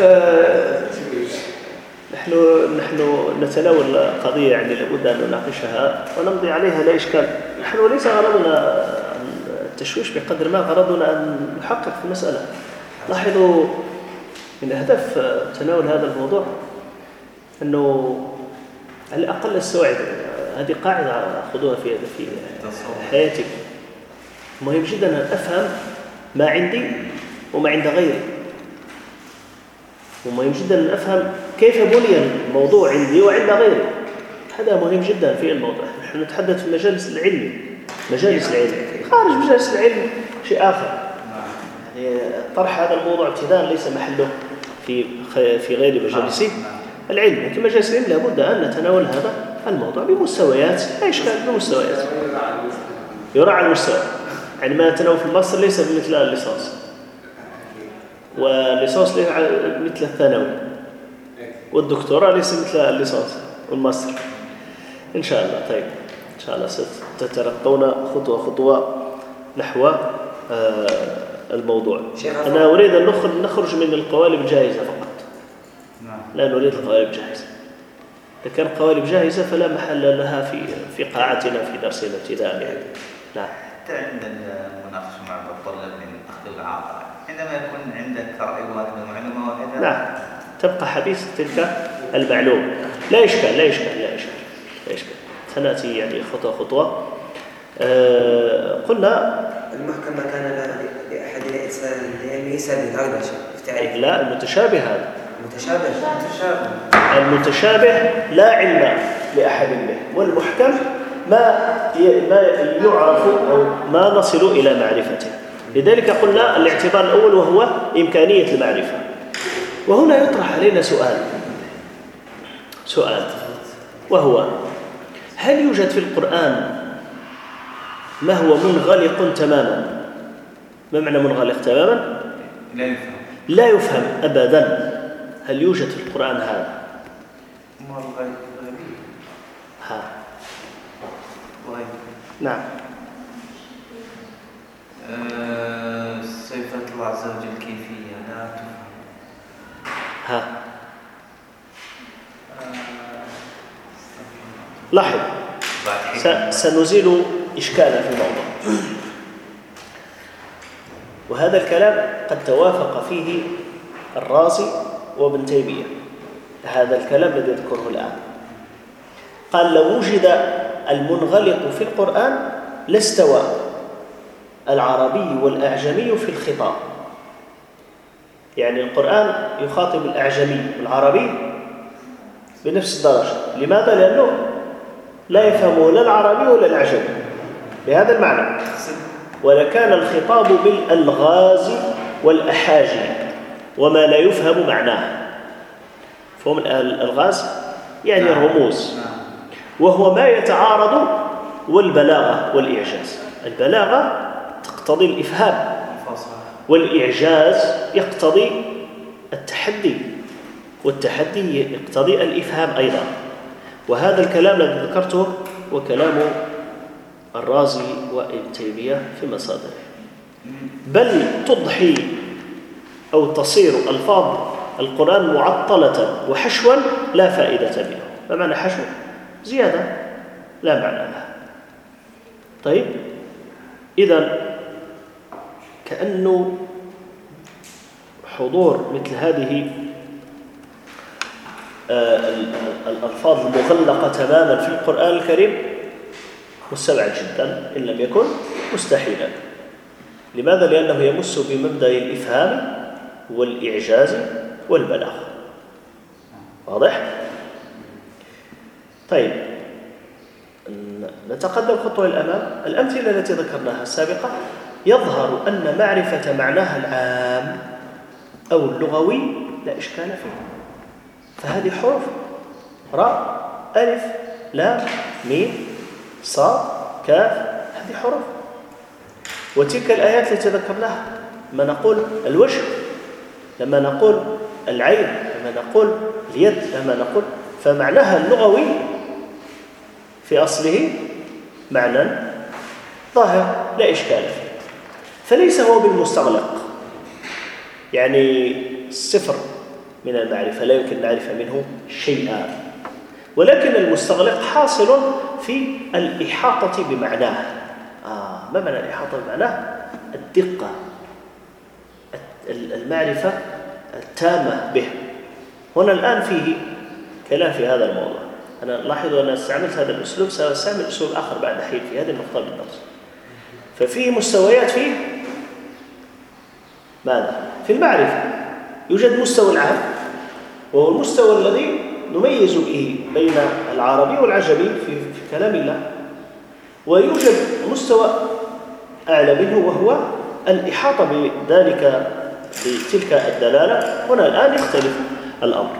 نحن نحن نتناول قضية يعني لابد أن نناقشها ونمضي عليها لا إشكال. نحن ليس غرضنا التشويش بقدر ما غرضنا أن نحقق في المسألة. لاحظوا من أهداف تناول هذا الموضوع أنه على الأقل السوعد، هذه قاعدة أخذوها في في حياتي. مهم جدا أن أفهم ما عندي وما عند غيري، ومهم جدا أن أفهم كيف بني الموضوع عندي وعند غيري. هذا مهم جدا في الموضوع. نحن نتحدث في المجالس العلمي، مجالس العلم. خارج مجالس العلم شيء آخر. يعني طرح هذا الموضوع ابتداء ليس محله في في غير مجالس العلم، لكن مجالس العلم لابد أن نتناول هذا الموضوع بمستويات، لا إشكال، بمستويات يراعى المستوى. يعني ما نتناول في الماستر ليس بمثل الليسانس، والليسانس ليس مثل الثانوي، والدكتوراه ليس مثل الليسانس والماستر إن شاء الله. طيب إن شاء الله ستترقون خطوة خطوة نحو الموضوع. أنا أريد أن نخرج من القوالب الجاهزة فقط، لا نريد القوالب الجاهزة. إذا كان قوالب جاهزة فلا محل لها في في قاعتنا في درسنا ابتداء يعني. نعم. حتى عند المناقشة مع الطلاب من أخذ العاطفة، عندما يكون عندك رأي واحد ومعلومة واحدة، نعم، تبقى حديث تلك المعلومة. لا إشكال لا إشكال لا إشكال لا إشكال. سنأتي يعني خطوة خطوة. أه قلنا المحكمة كان لأحد الإنسان يعني يسأل هذا شيء. لا، المتشابه هذا. المتشابه. المتشابه. المتشابه لا علم لأحد به، والمحكم ما ما يعرف أو ما نصل إلى معرفته. لذلك قلنا الاعتبار الأول وهو إمكانية المعرفة. وهنا يطرح علينا سؤال سؤال وهو: هل يوجد في القرآن ما هو منغلق تماما؟ ما معنى منغلق تماما؟ لا يفهم. لا يفهم أبدا. هل يوجد في القرآن هذا؟ ها. نعم. أه صفة الله عز وجل كيفية لا تفهم. ها. لاحظ، سنزيل إشكالا في الموضوع. وهذا الكلام قد توافق فيه الرازي وابن تيمية. هذا الكلام الذي يذكره الآن قال: لو وجد المنغلق في القرآن لاستوى العربي والأعجمي في الخطاب. يعني القرآن يخاطب الأعجمي والعربي بنفس الدرجة. لماذا؟ لأنه لا يفهمه لا العربي ولا الأعجمي بهذا المعنى. ولكان الخطاب بالألغاز والأحاجي وما لا يفهم معناه. فهم الألغاز يعني الرموز، وهو ما يتعارض، والبلاغة والإعجاز. البلاغة تقتضي الإفهام، والإعجاز يقتضي التحدي، والتحدي يقتضي الإفهام أيضا. وهذا الكلام الذي ذكرته وكلام الرازي وابن تيمية في مصادره. بل تضحي أو تصير ألفاظ القرآن معطلة وحشوا لا فائدة بها. ما معنى حشو؟ زيادة لا معنى لها. طيب، إذن كأنه حضور مثل هذه الألفاظ المغلقة تماما في القرآن الكريم مستبعد جدا إن لم يكن مستحيلا. لماذا؟ لأنه يمس بمبدأ الإفهام والإعجاز والبلاغة. واضح؟ طيب، نتقدم خطوة الأمام. الأمثلة التي ذكرناها السابقة يظهر أن معرفة معناها العام أو اللغوي لا إشكال فيه. فهذه حروف: راء، ألف، لام، ميم، صاد، كاف. هذه حروف. وتلك الآيات التي ذكرناها، لما نقول الوجه، لما نقول العين، لما نقول اليد، لما نقول، فمعناها اللغوي في أصله معنى ظاهر لا إشكال فيه. فليس هو بالمستغلق، يعني صفر من المعرفة، لا يمكن نعرف منه شيئا. ولكن المستغلق حاصل في الإحاطة بمعناه. آه ما معنى الإحاطة بمعناه؟ الدقة، المعرفة التامة به. هنا الآن فيه كلام في هذا الموضوع. أنا لاحظوا أن استعملت هذا الأسلوب، سأستعمل أسلوب آخر بعد حين في هذه النقطة بالدرس. ففيه مستويات فيه ماذا؟ في المعرفة يوجد مستوى العام، وهو المستوى الذي نميز به بين العربي والعجمي في كلام الله. ويوجد مستوى أعلى منه وهو الإحاطة بذلك بتلك الدلالة. هنا الآن يختلف الأمر.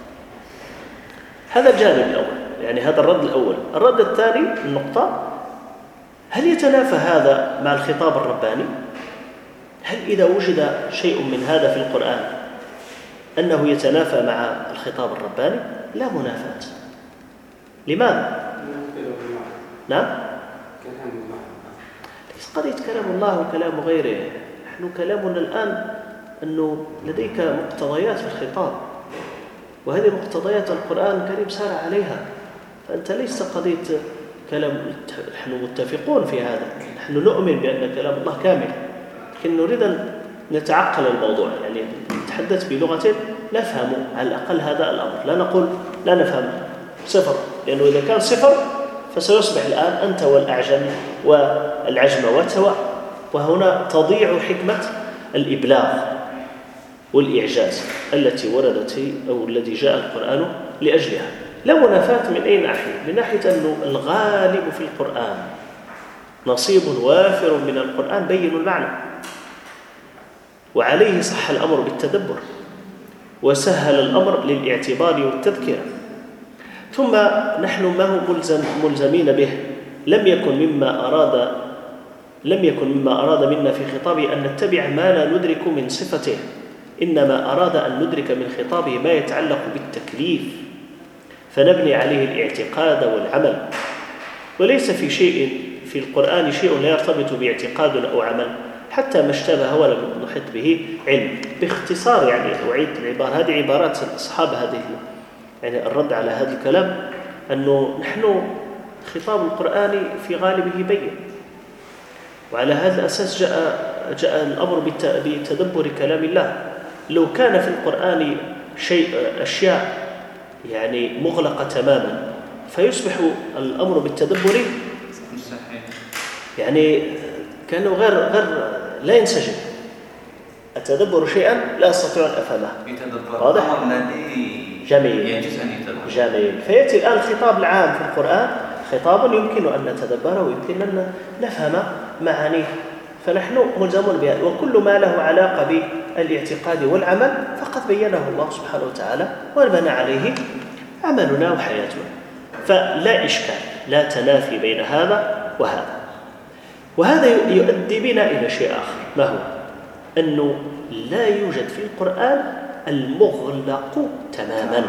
هذا الجانب الأول، يعني هذا الرد الأول. الرد الثاني النقطة: هل يتنافى هذا مع الخطاب الرباني؟ هل إذا وجد شيء من هذا في القرآن أنه يتنافى مع الخطاب الرباني؟ لا منافاة. لماذا؟ نعم كلام الله. ليس قضية كلام الله وكلام غيره. نحن كلامنا الآن أنه لديك مقتضيات في الخطاب، وهذه مقتضيات القرآن الكريم سار عليها، فأنت ليس قضية كلام. نحن متفقون في هذا، نحن نؤمن بأن كلام الله كامل، لكن نريد أن نتعقل الموضوع، يعني نتحدث بلغة نفهم على الأقل هذا الأمر. لا نقول لا نفهم صفر، لأنه إذا كان صفر فسيصبح الآن أنت والأعجم والعجم سواء، وهنا تضيع حكمة الإبلاغ والإعجاز التي وردت أو الذي جاء القرآن لأجلها. لا منافاة من أي ناحية؟ من ناحية أنه الغالب في القرآن نصيب وافر من القرآن بين المعنى، وعليه صح الأمر بالتدبر، وسهل الأمر للاعتبار والتذكرة. ثم نحن ما هو ملزم ملزمين به، لم يكن مما أراد لم يكن مما أراد منا في خطابه أن نتبع ما لا ندرك من صفته، إنما أراد أن ندرك من خطابه ما يتعلق بالتكليف، فنبني عليه الاعتقاد والعمل. وليس في شيء في القرآن شيء لا يرتبط باعتقاد أو عمل، حتى ما اشتبه ولم نحط به علم. باختصار يعني أعيد العبارة، هذه عبارات أصحاب هذه يعني الرد على هذا الكلام، أنه نحن خطاب القرآن في غالبه بين، وعلى هذا الأساس جاء جاء الأمر بتدبر كلام الله. لو كان في القرآن شيء أشياء يعني مغلقة تماما فيصبح الأمر بالتدبر يعني كانه غير غير لا ينسجم. أتدبر شيئا لا أستطيع أن أفهمه. واضح؟ جميل جميل. فيأتي الآن الخطاب العام في القرآن خطاب يمكن أن نتدبره ويمكن أن نفهم معانيه، فنحن ملزمون بهذا. وكل ما له علاقة بالاعتقاد والعمل فقد بينه الله سبحانه وتعالى وبنى عليه عملنا وحياتنا، فلا إشكال، لا تنافي بين هذا وهذا. وهذا يؤدي بنا إلى شيء آخر، ما هو؟ أنه لا يوجد في القرآن المغلق تماما،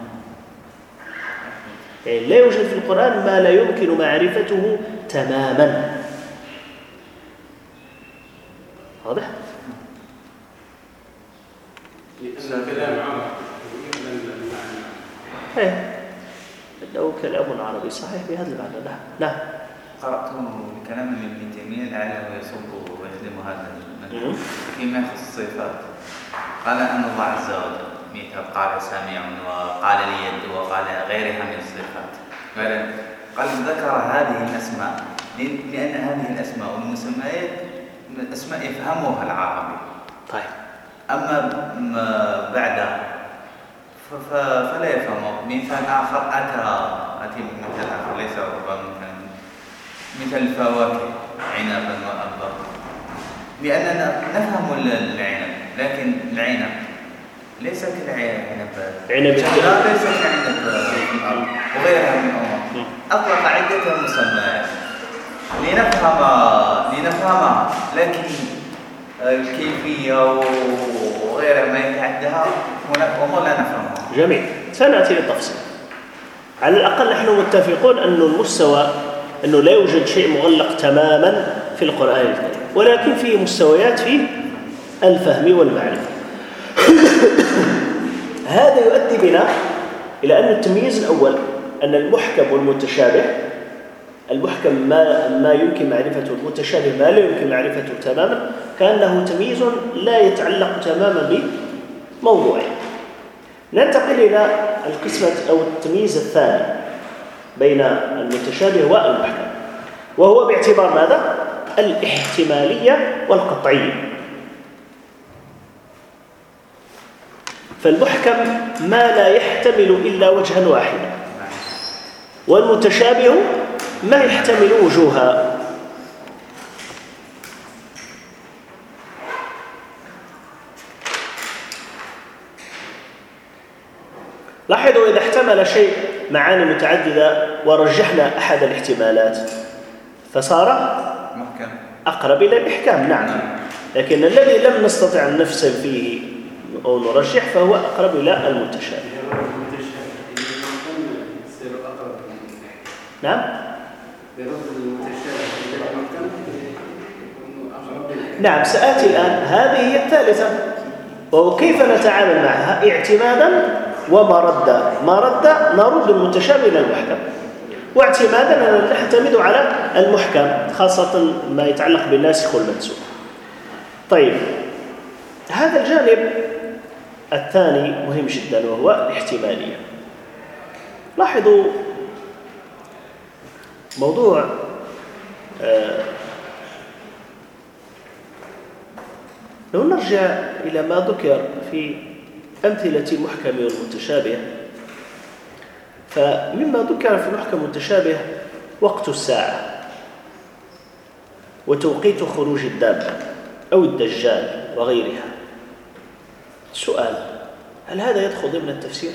يعني لا يوجد في القرآن ما لا يمكن معرفته تماما. واضح؟ كلام عربي ايه انه كلام عربي صحيح بهذا المعنى. نعم نعم. قرأت بكلام ابن تيمية لعله يصب ويخدم هذا المنهج فيما يخص الصفات. قال أن الله عز وجل مثل قال سامع وقال اليد وقال غيرها من الصفات. قال قال ذكر هذه الأسماء لأن هذه الأسماء والمسميات من أسماء يفهمها العربي. طيب. أما بعد فلا يفهمه. مثال آخر أتى أتي مثال آخر ليس ربما مثل الفواكه عنبا وأبا، لأننا نفهم العنب، لكن العنب ليس كالعنب عنب لا ليس كعنب وغيرها من الأمور. أطلق عدة مسميات لنفهم لنفهمها، لكن الكيفية وغيرها ما يتعدها هناك أمور لا نفهمها. جميل، سنأتي للتفصيل. على الأقل نحن متفقون أن المستوى أنه لا يوجد شيء مغلق تماما في القرآن الكريم، ولكن فيه مستويات في الفهم والمعرفة. هذا يؤدي بنا إلى أن التمييز الأول أن المحكم والمتشابه، المحكم ما ما يمكن معرفته، المتشابه ما لا يمكن معرفته تماما، كأنه تمييز لا يتعلق تماما بموضوعه. ننتقل إلى القسمة أو التمييز الثاني بين المتشابه والمحكم، وهو باعتبار ماذا؟ الاحتمالية والقطعية. فالمحكم ما لا يحتمل إلا وجها واحدا، والمتشابه ما يحتمل وجوها. لاحظوا إذا احتمل شيء معاني متعددة ورجحنا أحد الاحتمالات فصار محكم أقرب إلى الإحكام. نعم، لكن الذي لم نستطع أن نفصل فيه أو نرجح فهو أقرب إلى المتشابه. نعم، برد المتشابه إلى المحكم يكون أقرب للإحكام. نعم، سآتي الآن. هذه هي الثالثة، وكيف نتعامل معها؟ اعتمادا ومردا. مردا نرد المتشابه إلى المحكم، واعتمادا نعتمد على المحكم، خاصة ما يتعلق بالناسخ والمنسوخ. طيب، هذا الجانب الثاني مهم جدا، وهو الاحتمالية. لاحظوا موضوع آه لو نرجع إلى ما ذكر في أمثلة المحكم والمتشابه، فمما ذكر في المحكم والمتشابه وقت الساعة وتوقيت خروج الدابة أو الدجال وغيرها. السؤال: هل هذا يدخل ضمن التفسير؟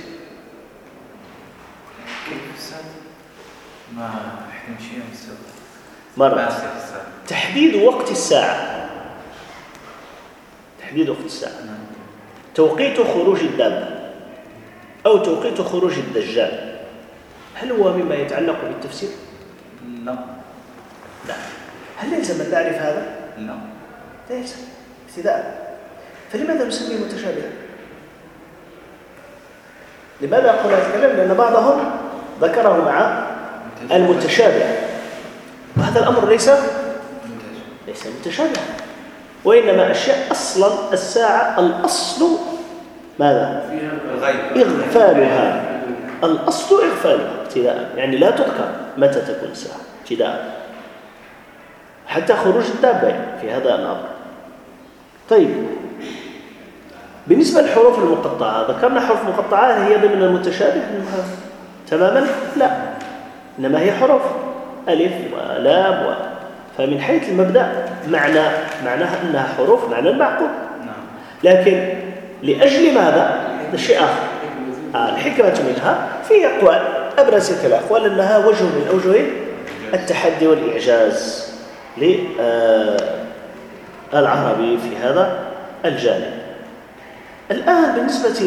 كيف الساعة؟ ما احنا مشينا بالسبب مرة تحديد وقت الساعة، تحديد وقت الساعة، توقيت خروج الدابة أو توقيت خروج الدجال، هل هو مما يتعلق بالتفسير؟ لا. لا. هل يلزم أن نعرف هذا؟ لا. لا يلزم ابتداء. فلماذا نسميه متشابها؟ لماذا أقول هذا الكلام؟ لأن بعضهم ذكره مع المتشابه، وهذا الأمر ليس ليس متشابها، وإنما أشياء أصلا الساعة الأصل ماذا؟ إغفالها. الأصل إغفالها ابتداء، يعني لا تذكر متى تكون الساعة ابتداء حتى خروج الدابة في هذا الأمر. طيب، بالنسبة للحروف المقطعة، ذكرنا حروف مقطعة هي ضمن المتشابه تماما؟ لا، إنما هي حروف ألف ولام و... فمن حيث المبدأ معنى معناها أنها حروف معنى المعقول، لكن لأجل ماذا؟ لشيء آخر. آه الحكمة منها في أقوال، أبرز تلك الأقوال أنها وجه من أوجه التحدي والإعجاز للعربي في هذا الجانب. الآن بالنسبة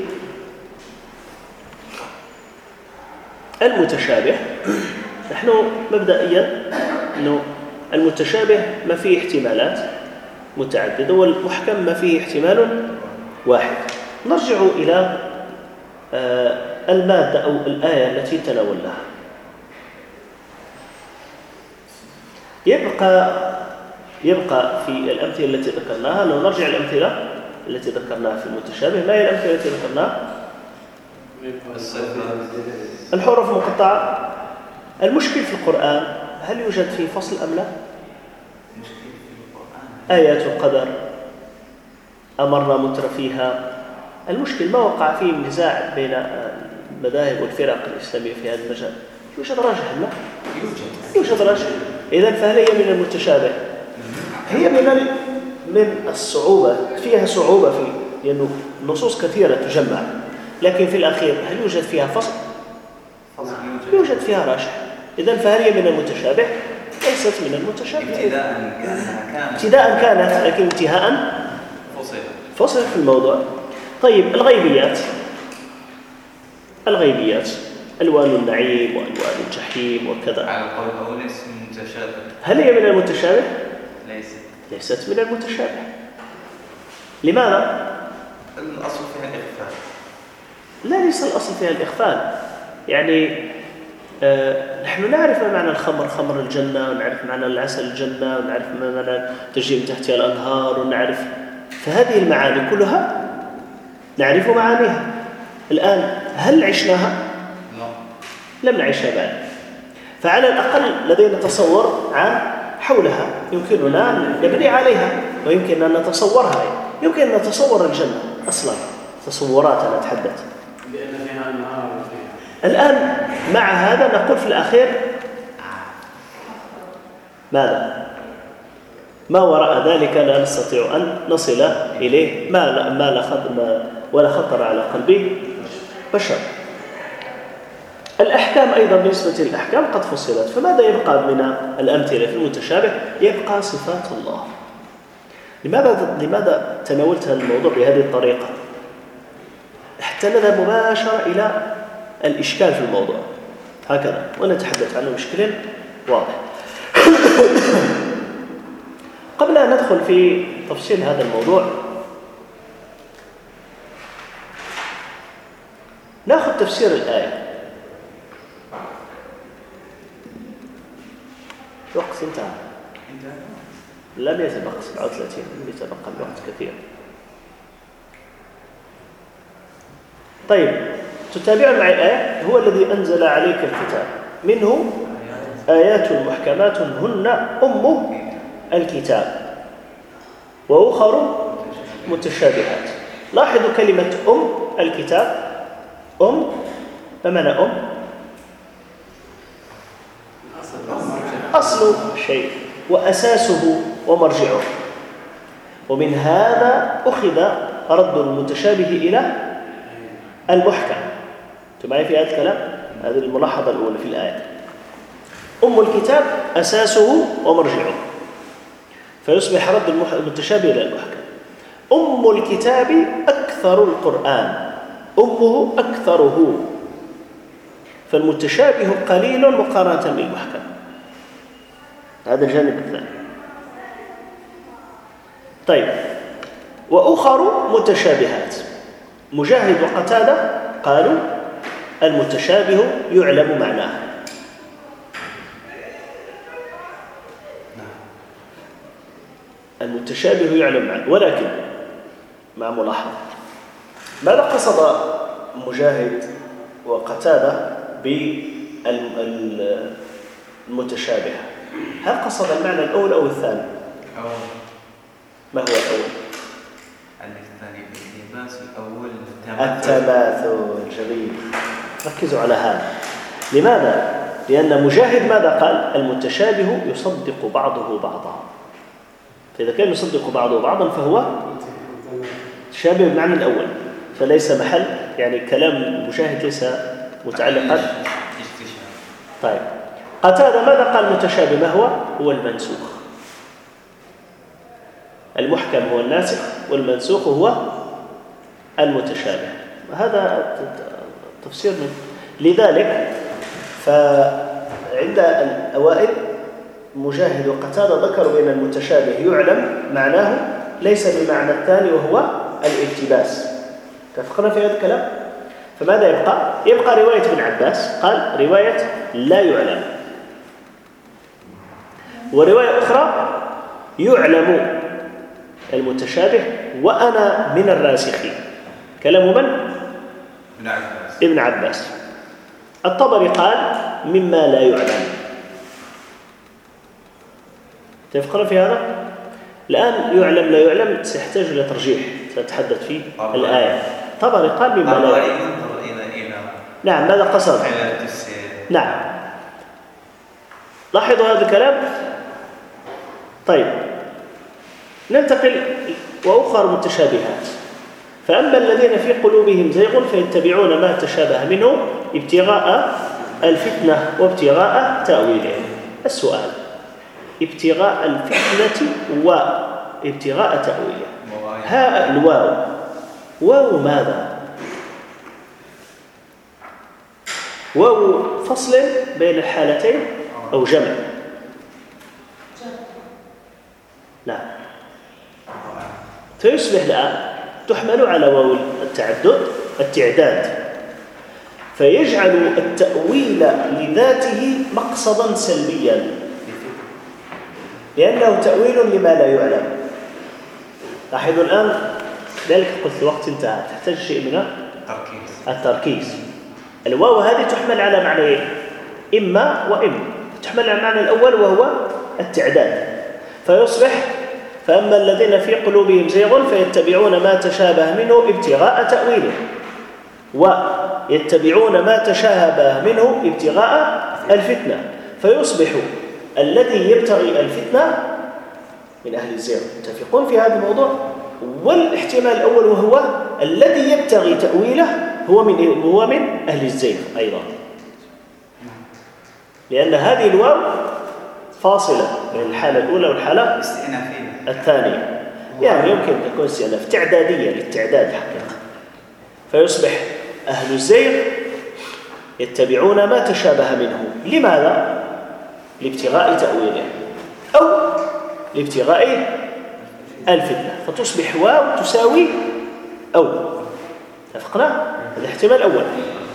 للمتشابه، نحن مبدئيا أنه المتشابه ما فيه احتمالات متعددة، والمحكم ما فيه احتمال واحد. نرجع إلى المادة أو الآية التي تناولناها. يبقى يبقى في الأمثلة التي ذكرناها، لو نرجع الأمثلة التي ذكرناها في المتشابه، ما هي الأمثلة التي ذكرناها؟ الحروف المقطعة. المشكل في القرآن هل يوجد فيه فصل أم لا؟ آيات القدر أمرنا متر فيها. المشكل ما وقع فيه نزاع بين المذاهب والفرق الإسلامية في هذا المجال. يوجد راجح أم لا؟ يوجد راجح. إذن فهل هي من المتشابه؟ هي من من الصعوبة، فيها صعوبة في لأنه نصوص كثيرة تجمع، لكن في الأخير هل يوجد فيها فصل؟ يوجد فيها راجح. إذن فهل هي من المتشابه؟ ليست من المتشابه. ابتداء كانت ابتداء كانت لكن انتهاء فصل فصل في الموضوع. طيب، الغيبيات. الغيبيات ألوان النعيم وألوان الجحيم وكذا، على القول الأول ليس متشابه. هل هي من المتشابه؟ ليست ليست من المتشابه. لماذا؟ الأصل فيها الإخفاء. لا، ليس الأصل فيها الإخفاء. يعني آه نحن نعرف ما معنى الخمر، خمر الجنة، ونعرف معنى العسل الجنة، ونعرف ما معنى تجري من تحتها الأنهار، ونعرف، فهذه المعاني كلها نعرف معانيها. الآن هل عشناها؟ لا. لم نعيشها بعد، فعلى الأقل لدينا تصور عن حولها يمكننا نبني عليها، ويمكن أن نتصورها. يمكن أن نتصور الجنة أصلا، تصورات أنا أتحدث لأن فيها أنهار وفيها. الآن مع هذا نقول في الأخير ماذا؟ ما وراء ذلك لا نستطيع أن نصل إليه، ما لا ما لا خطر ولا خطر على قلب بشر. الأحكام أيضا بالنسبة للأحكام قد فصلت، فماذا يبقى من الأمثلة في المتشابه؟ يبقى صفات الله. لماذا لماذا تناولت هذا الموضوع بهذه الطريقة؟ حتى نذهب مباشرة إلى الإشكال في الموضوع هكذا، ونتحدث عنه بشكل واضح. قبل أن ندخل في تفصيل هذا الموضوع نأخذ تفسير الآية. الوقت انتهى. لم يتبقى سبعة وثلاثين، يتبقى الوقت كثير. طيب تتابع معي الآية. هو الذي أنزل عليك الكتاب منه آيات محكمات هن أم الكتاب وأخر متشابهات. لاحظوا كلمة أم الكتاب. أم ما معنى أم؟ أصل شيء وأساسه ومرجعه، ومن هذا أخذ رد المتشابه إلى المحكم. تمام في هذا الكلام؟ هذه الملاحظة الأولى في الآية. أم الكتاب أساسه ومرجعه، فيصبح رد المتشابه إلى المحكم. أم الكتاب أكثر القرآن، أمه أكثره، فالمتشابه قليل مقارنة بالمحكم. هذا الجانب الثاني. طيب وأخر متشابهات. مجاهد وقتادة قالوا المتشابه يعلم معناه. المتشابه يعلم معناه، ولكن مع ملاحظة. ماذا قصد مجاهد وقتادة بالمتشابه؟ هل قصد المعنى الأول أو الثاني؟ ما هو الأول؟ الثاني الالتباس، الأول التماثل. جميل، ركزوا على هذا. لماذا؟ لأن مجاهد ماذا قال؟ المتشابه يصدق بعضه بعضا، فإذا كان يصدق بعضه بعضا فهو شابه بالمعنى الأول، فليس محل يعني كلام مجاهد ليس متعلقا. طيب قتادة ماذا قال متشابه؟ ما هو؟ هو المنسوخ. المحكم هو الناسخ والمنسوخ هو المتشابه. هذا تفسير منه. لذلك فعند الأوائل مجاهد وقتادة ذكروا بأن المتشابه يعلم معناه ليس بمعنى الثاني وهو الالتباس. تفقنا في هذا الكلام؟ فماذا يبقى؟ يبقى رواية ابن عباس قال رواية لا يعلم، ورواية أخرى يعلم المتشابه وأنا من الراسخين. كلام من؟ ابن عباس. ابن عباس. الطبري قال مما لا يعلم. تفقنا في هذا؟ الآن يعلم لا يعلم سيحتاج إلى ترجيح سأتحدث فيه الآية. طبري قال مما لا يعلم. نعم ماذا قصد؟ نعم لاحظوا هذا الكلام. طيب ننتقل وأخر متشابهات. فأما الذين في قلوبهم زيغ فيتبعون ما تشابه منه ابتغاء الفتنة وابتغاء تأويله. السؤال ابتغاء الفتنة وابتغاء تأويله، ها الواو واو ماذا؟ واو فصل بين الحالتين أو جمع؟ لا، فيصبح الآن تحمل على واو التعدد التعداد، فيجعل التأويل لذاته مقصدا سلبيا لأنه تأويل لما لا يعلم. لاحظوا الآن، ذلك قلت الوقت انتهى، تحتاج شيء من التركيز. الواو هذه تحمل على معنى إما وإما، تحمل على المعنى الأول وهو التعداد، فيصبح فأما الذين في قلوبهم زيغ فيتبعون ما تشابه منه ابتغاء تأويله، ويتبعون ما تشابه منه ابتغاء الفتنة، فيصبح الذي يبتغي الفتنة من أهل الزيغ. متفقون في هذا الموضوع؟ والاحتمال الأول وهو الذي يبتغي تأويله هو من هو من أهل الزيغ أيضا، لأن هذه الواو فاصلة بين الحالة الأولى والحالة الثانية، يعني يمكن تكون استئناف تعدادية للتعداد حقيقة. فيصبح أهل الزيغ يتبعون ما تشابه منه. لماذا؟ لابتغاء تأويله أو لابتغاء الفتنة، فتصبح واو تساوي أو. اتفقنا؟ هذا الاحتمال الأول.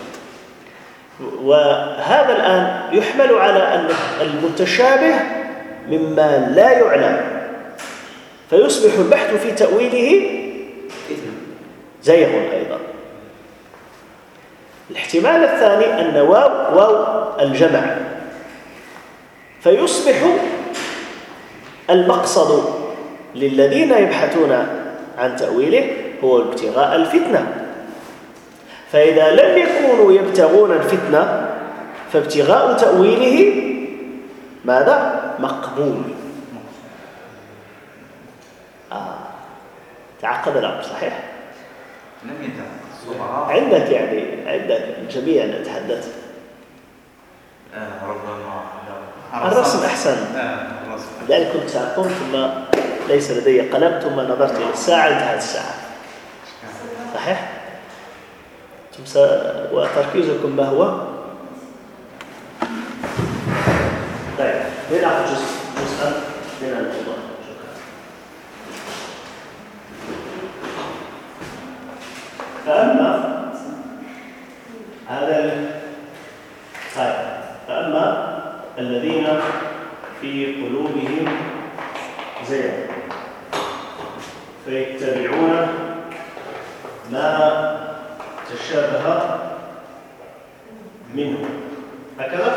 وهذا الآن يحمل على أن المتشابه مما لا يعلم، فيصبح البحث في تأويله زيغ أيضا. الاحتمال الثاني أن واو واو الجمع، فيصبح المقصد للذين يبحثون عن تأويله هو ابتغاء الفتنة، فإذا لم يكونوا يبتغون الفتنة فابتغاء تأويله ماذا؟ مقبول. آه. تعقد الأمر صحيح؟ لم يتعقد. عندك يعني عندك الجميع نتحدث. آه ربما الرسم أحسن. آه الرسم. لأن كنت سأقوم ثم ليس لدي قلم ثم نظرت إلى الساعة انتهت الساعة. صحيح؟ وتركيزكم ما هو؟ طيب لنأخذ جزء جزءا من الموضوع. فأما هذا طيب فأما الذين في قلوبهم زيغ فيتبعون ما تشابه منه هكذا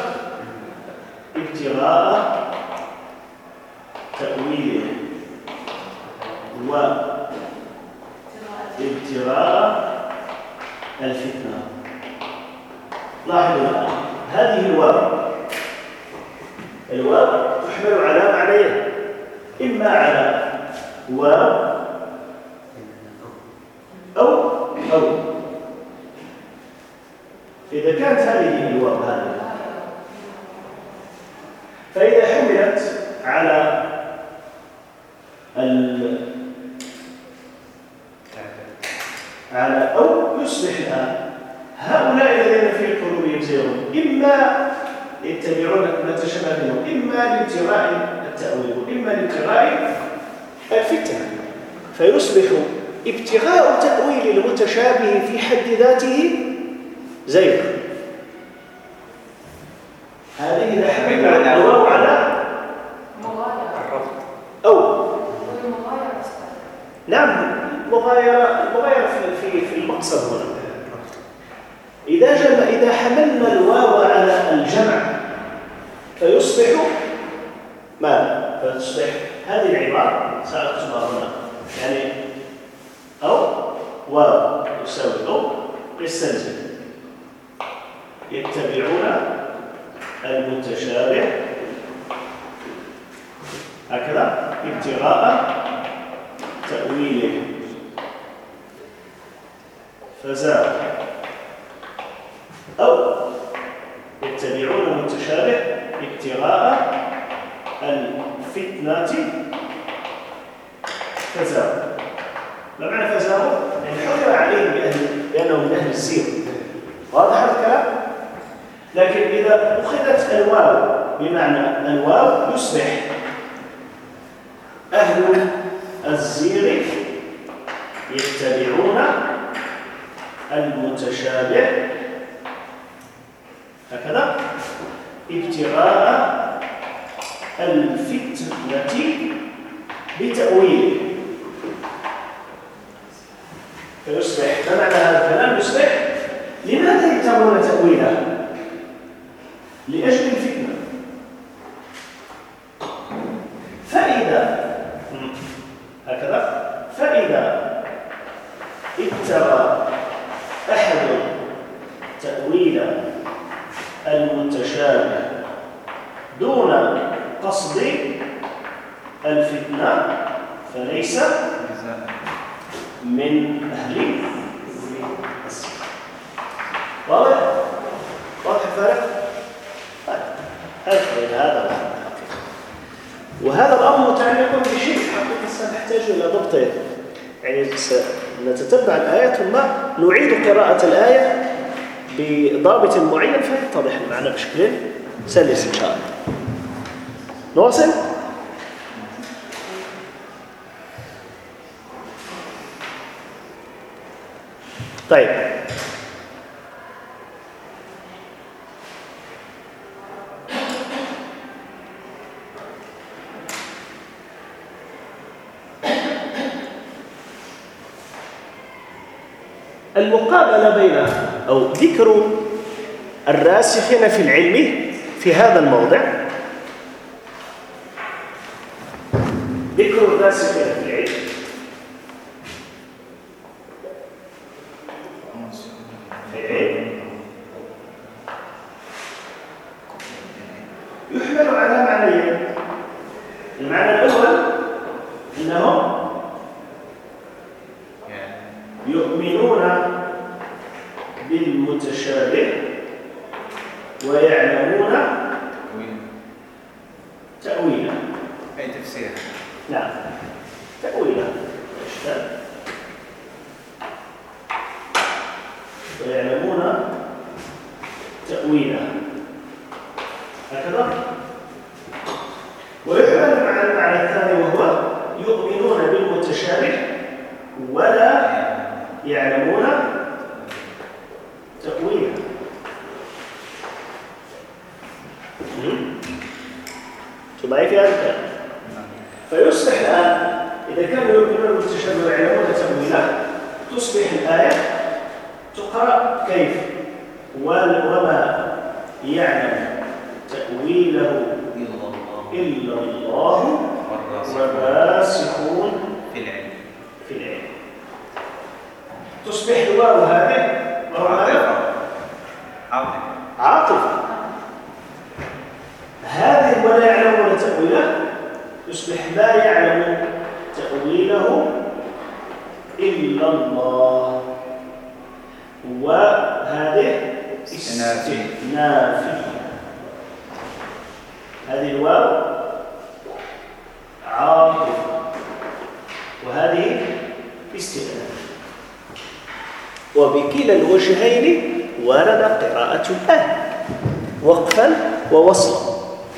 ابتغاء تأويله وابتغاء الفتنة. لاحظوا هذه الواو الواو تحمل على معنيين، إما على واو أو أو. إذا كانت هذه الواو هذه فإذا حملت على ال على أو يصبح هؤلاء الذين في قلوبهم زيغ إما يتبعون ما تشابه منه، إما لابتغاء التأويل وإما لابتغاء الفتنة، فيصبح ابتغاء تأويل المتشابه في حد ذاته زيغ. هذه إذا حملنا الواو على أو نعم المغايرة المغايرة في في في المقصد هنا. إذا جمع إذا حملنا الواو على الجمع فيصبح ماذا؟ فتصبح هذه العبارة سأكتبها هنا يعني أو واو يساوي أو يستلزم يتبعون المتشابه هكذا ابتغاء تأويله فزاد أو يتبعون المتشابه ابتغاء الفتنة فزاد. ما معنى فزاد؟ يعني حكم عليه بأنه من أهل الزيغ. واضح هذا الكلام؟ لكن إذا أخذت الواو بمعنى الواو يصبح أهل الزيغ يتبعون المتشابه هكذا ابتغاء الفتنة بتأويله. فيصبح ما معنى هذا الكلام؟ يصبح لماذا يبتغون تأويله؟ لأجل الفتنة. فإذا هكذا فإذا ابتغى أحد تأويل المتشابه دون قصد الفتنة فليس من أهل الزيغ. واضح؟ واضح الفرق؟ طيب هذا هذا وهذا الأمر متعلق بشيء حقيقة سنحتاج إلى ضبطه. يعني نتتبع الآية ثم نعيد قراءة الآية بضابط معين فيتضح المعنى بشكل سلس إن شاء الله. نواصل. طيب المقابلة بين أو ذكر الراسخين في العلم في هذا الموضع، ذكر الراسخين في العلم يحمل على معنيين. المعنى الأول أنهم يؤمنون بالمتشابه ويعلمون تأويله. أي تفسير؟ نعم، تأويله ويعلمون تأويله هكذا. ويحمل مع المعنى الثاني وهو يؤمنون بالمتشابه ولا يعلمون تأويله. ثم معي في هذا الكلام. فيصبح الآن إذا كانوا يؤمنون بالمتشابه ويعلمون تأويله تصبح الآية تقرأ كيف؟ وما يعلم تأويله إلا الله والراسخون في العلم. في العلم. تصبح الواو هذه عاطفة. عاطفة. هذه ولا يعلمون تأويله يصبح لا يعلم تأويله إلا الله، وهذه استئنافية. هذه الواو عاطفة وهذه استئناف. وبكلا الوجهين ورد قراءة الآية وقفا ووصلا.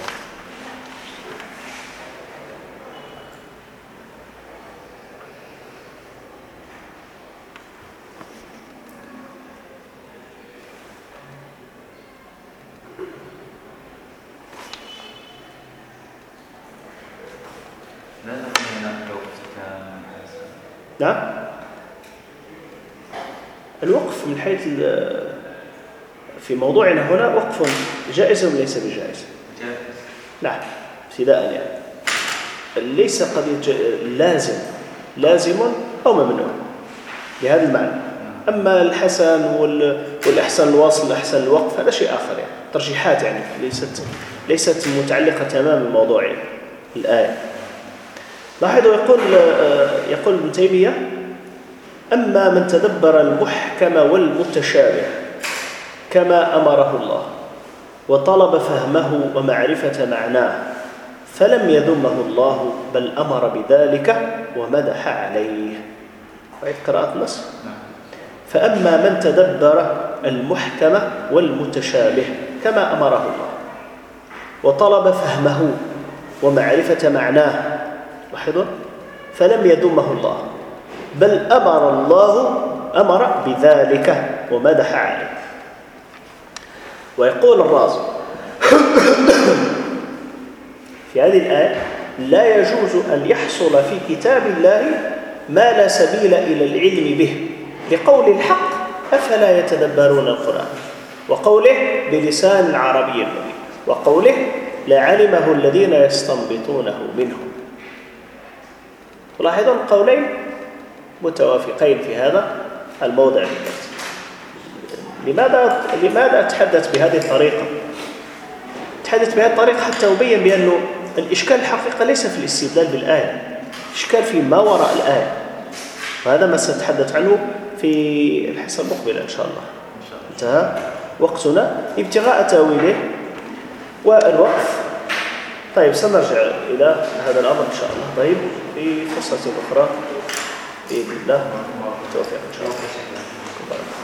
نعم، الوقف من حيث في موضوعنا هنا وقف جائز وليس بجائز. جائز. نعم، ابتداء يعني ليس قضية لازم لازم أو ممنوع بهذا المعنى. أما الحسن والأحسن الواصل الأحسن الوقف هذا شيء آخر، يعني ترجيحات، يعني ليست ليست متعلقة تماما بموضوع الآية. لاحظوا يقول يقول ابن تيمية: أما من تدبر المحكم والمتشابه كما أمره الله وطلب فهمه ومعرفة معناه فلم يذمه الله بل أمر بذلك ومدح عليه. رأيت قراءة النص؟ فأما من تدبر المحكم والمتشابه كما أمره الله وطلب فهمه ومعرفة معناه، لاحظوا، فلم يذمه الله بل أمر الله أمر بذلك ومدح عليه. ويقول الرازي في هذه الآية: لا يجوز أن يحصل في كتاب الله ما لا سبيل إلى العلم به، لقول الحق: أفلا يتدبرون القرآن، وقوله: بلسان عربي مبين، وقوله: لعلمه الذين يستنبطونه منهم. تلاحظون قولين متوافقين في هذا الموضع بالذات. لماذا لماذا أتحدث بهذه الطريقة؟ أتحدث بهذه الطريقة حتى أبين بأنه الإشكال الحقيقة ليس في الاستدلال بالآية، الإشكال في ما وراء الآية، وهذا ما سأتحدث عنه في الحصة المقبلة إن شاء الله. انتهى وقتنا ابتغاء تأويله والوقف. طيب، سنرجع إلى هذا الأمر إن شاء الله. طيب، في فرصة أخرى بإذن الله، توفيق إن شاء الله.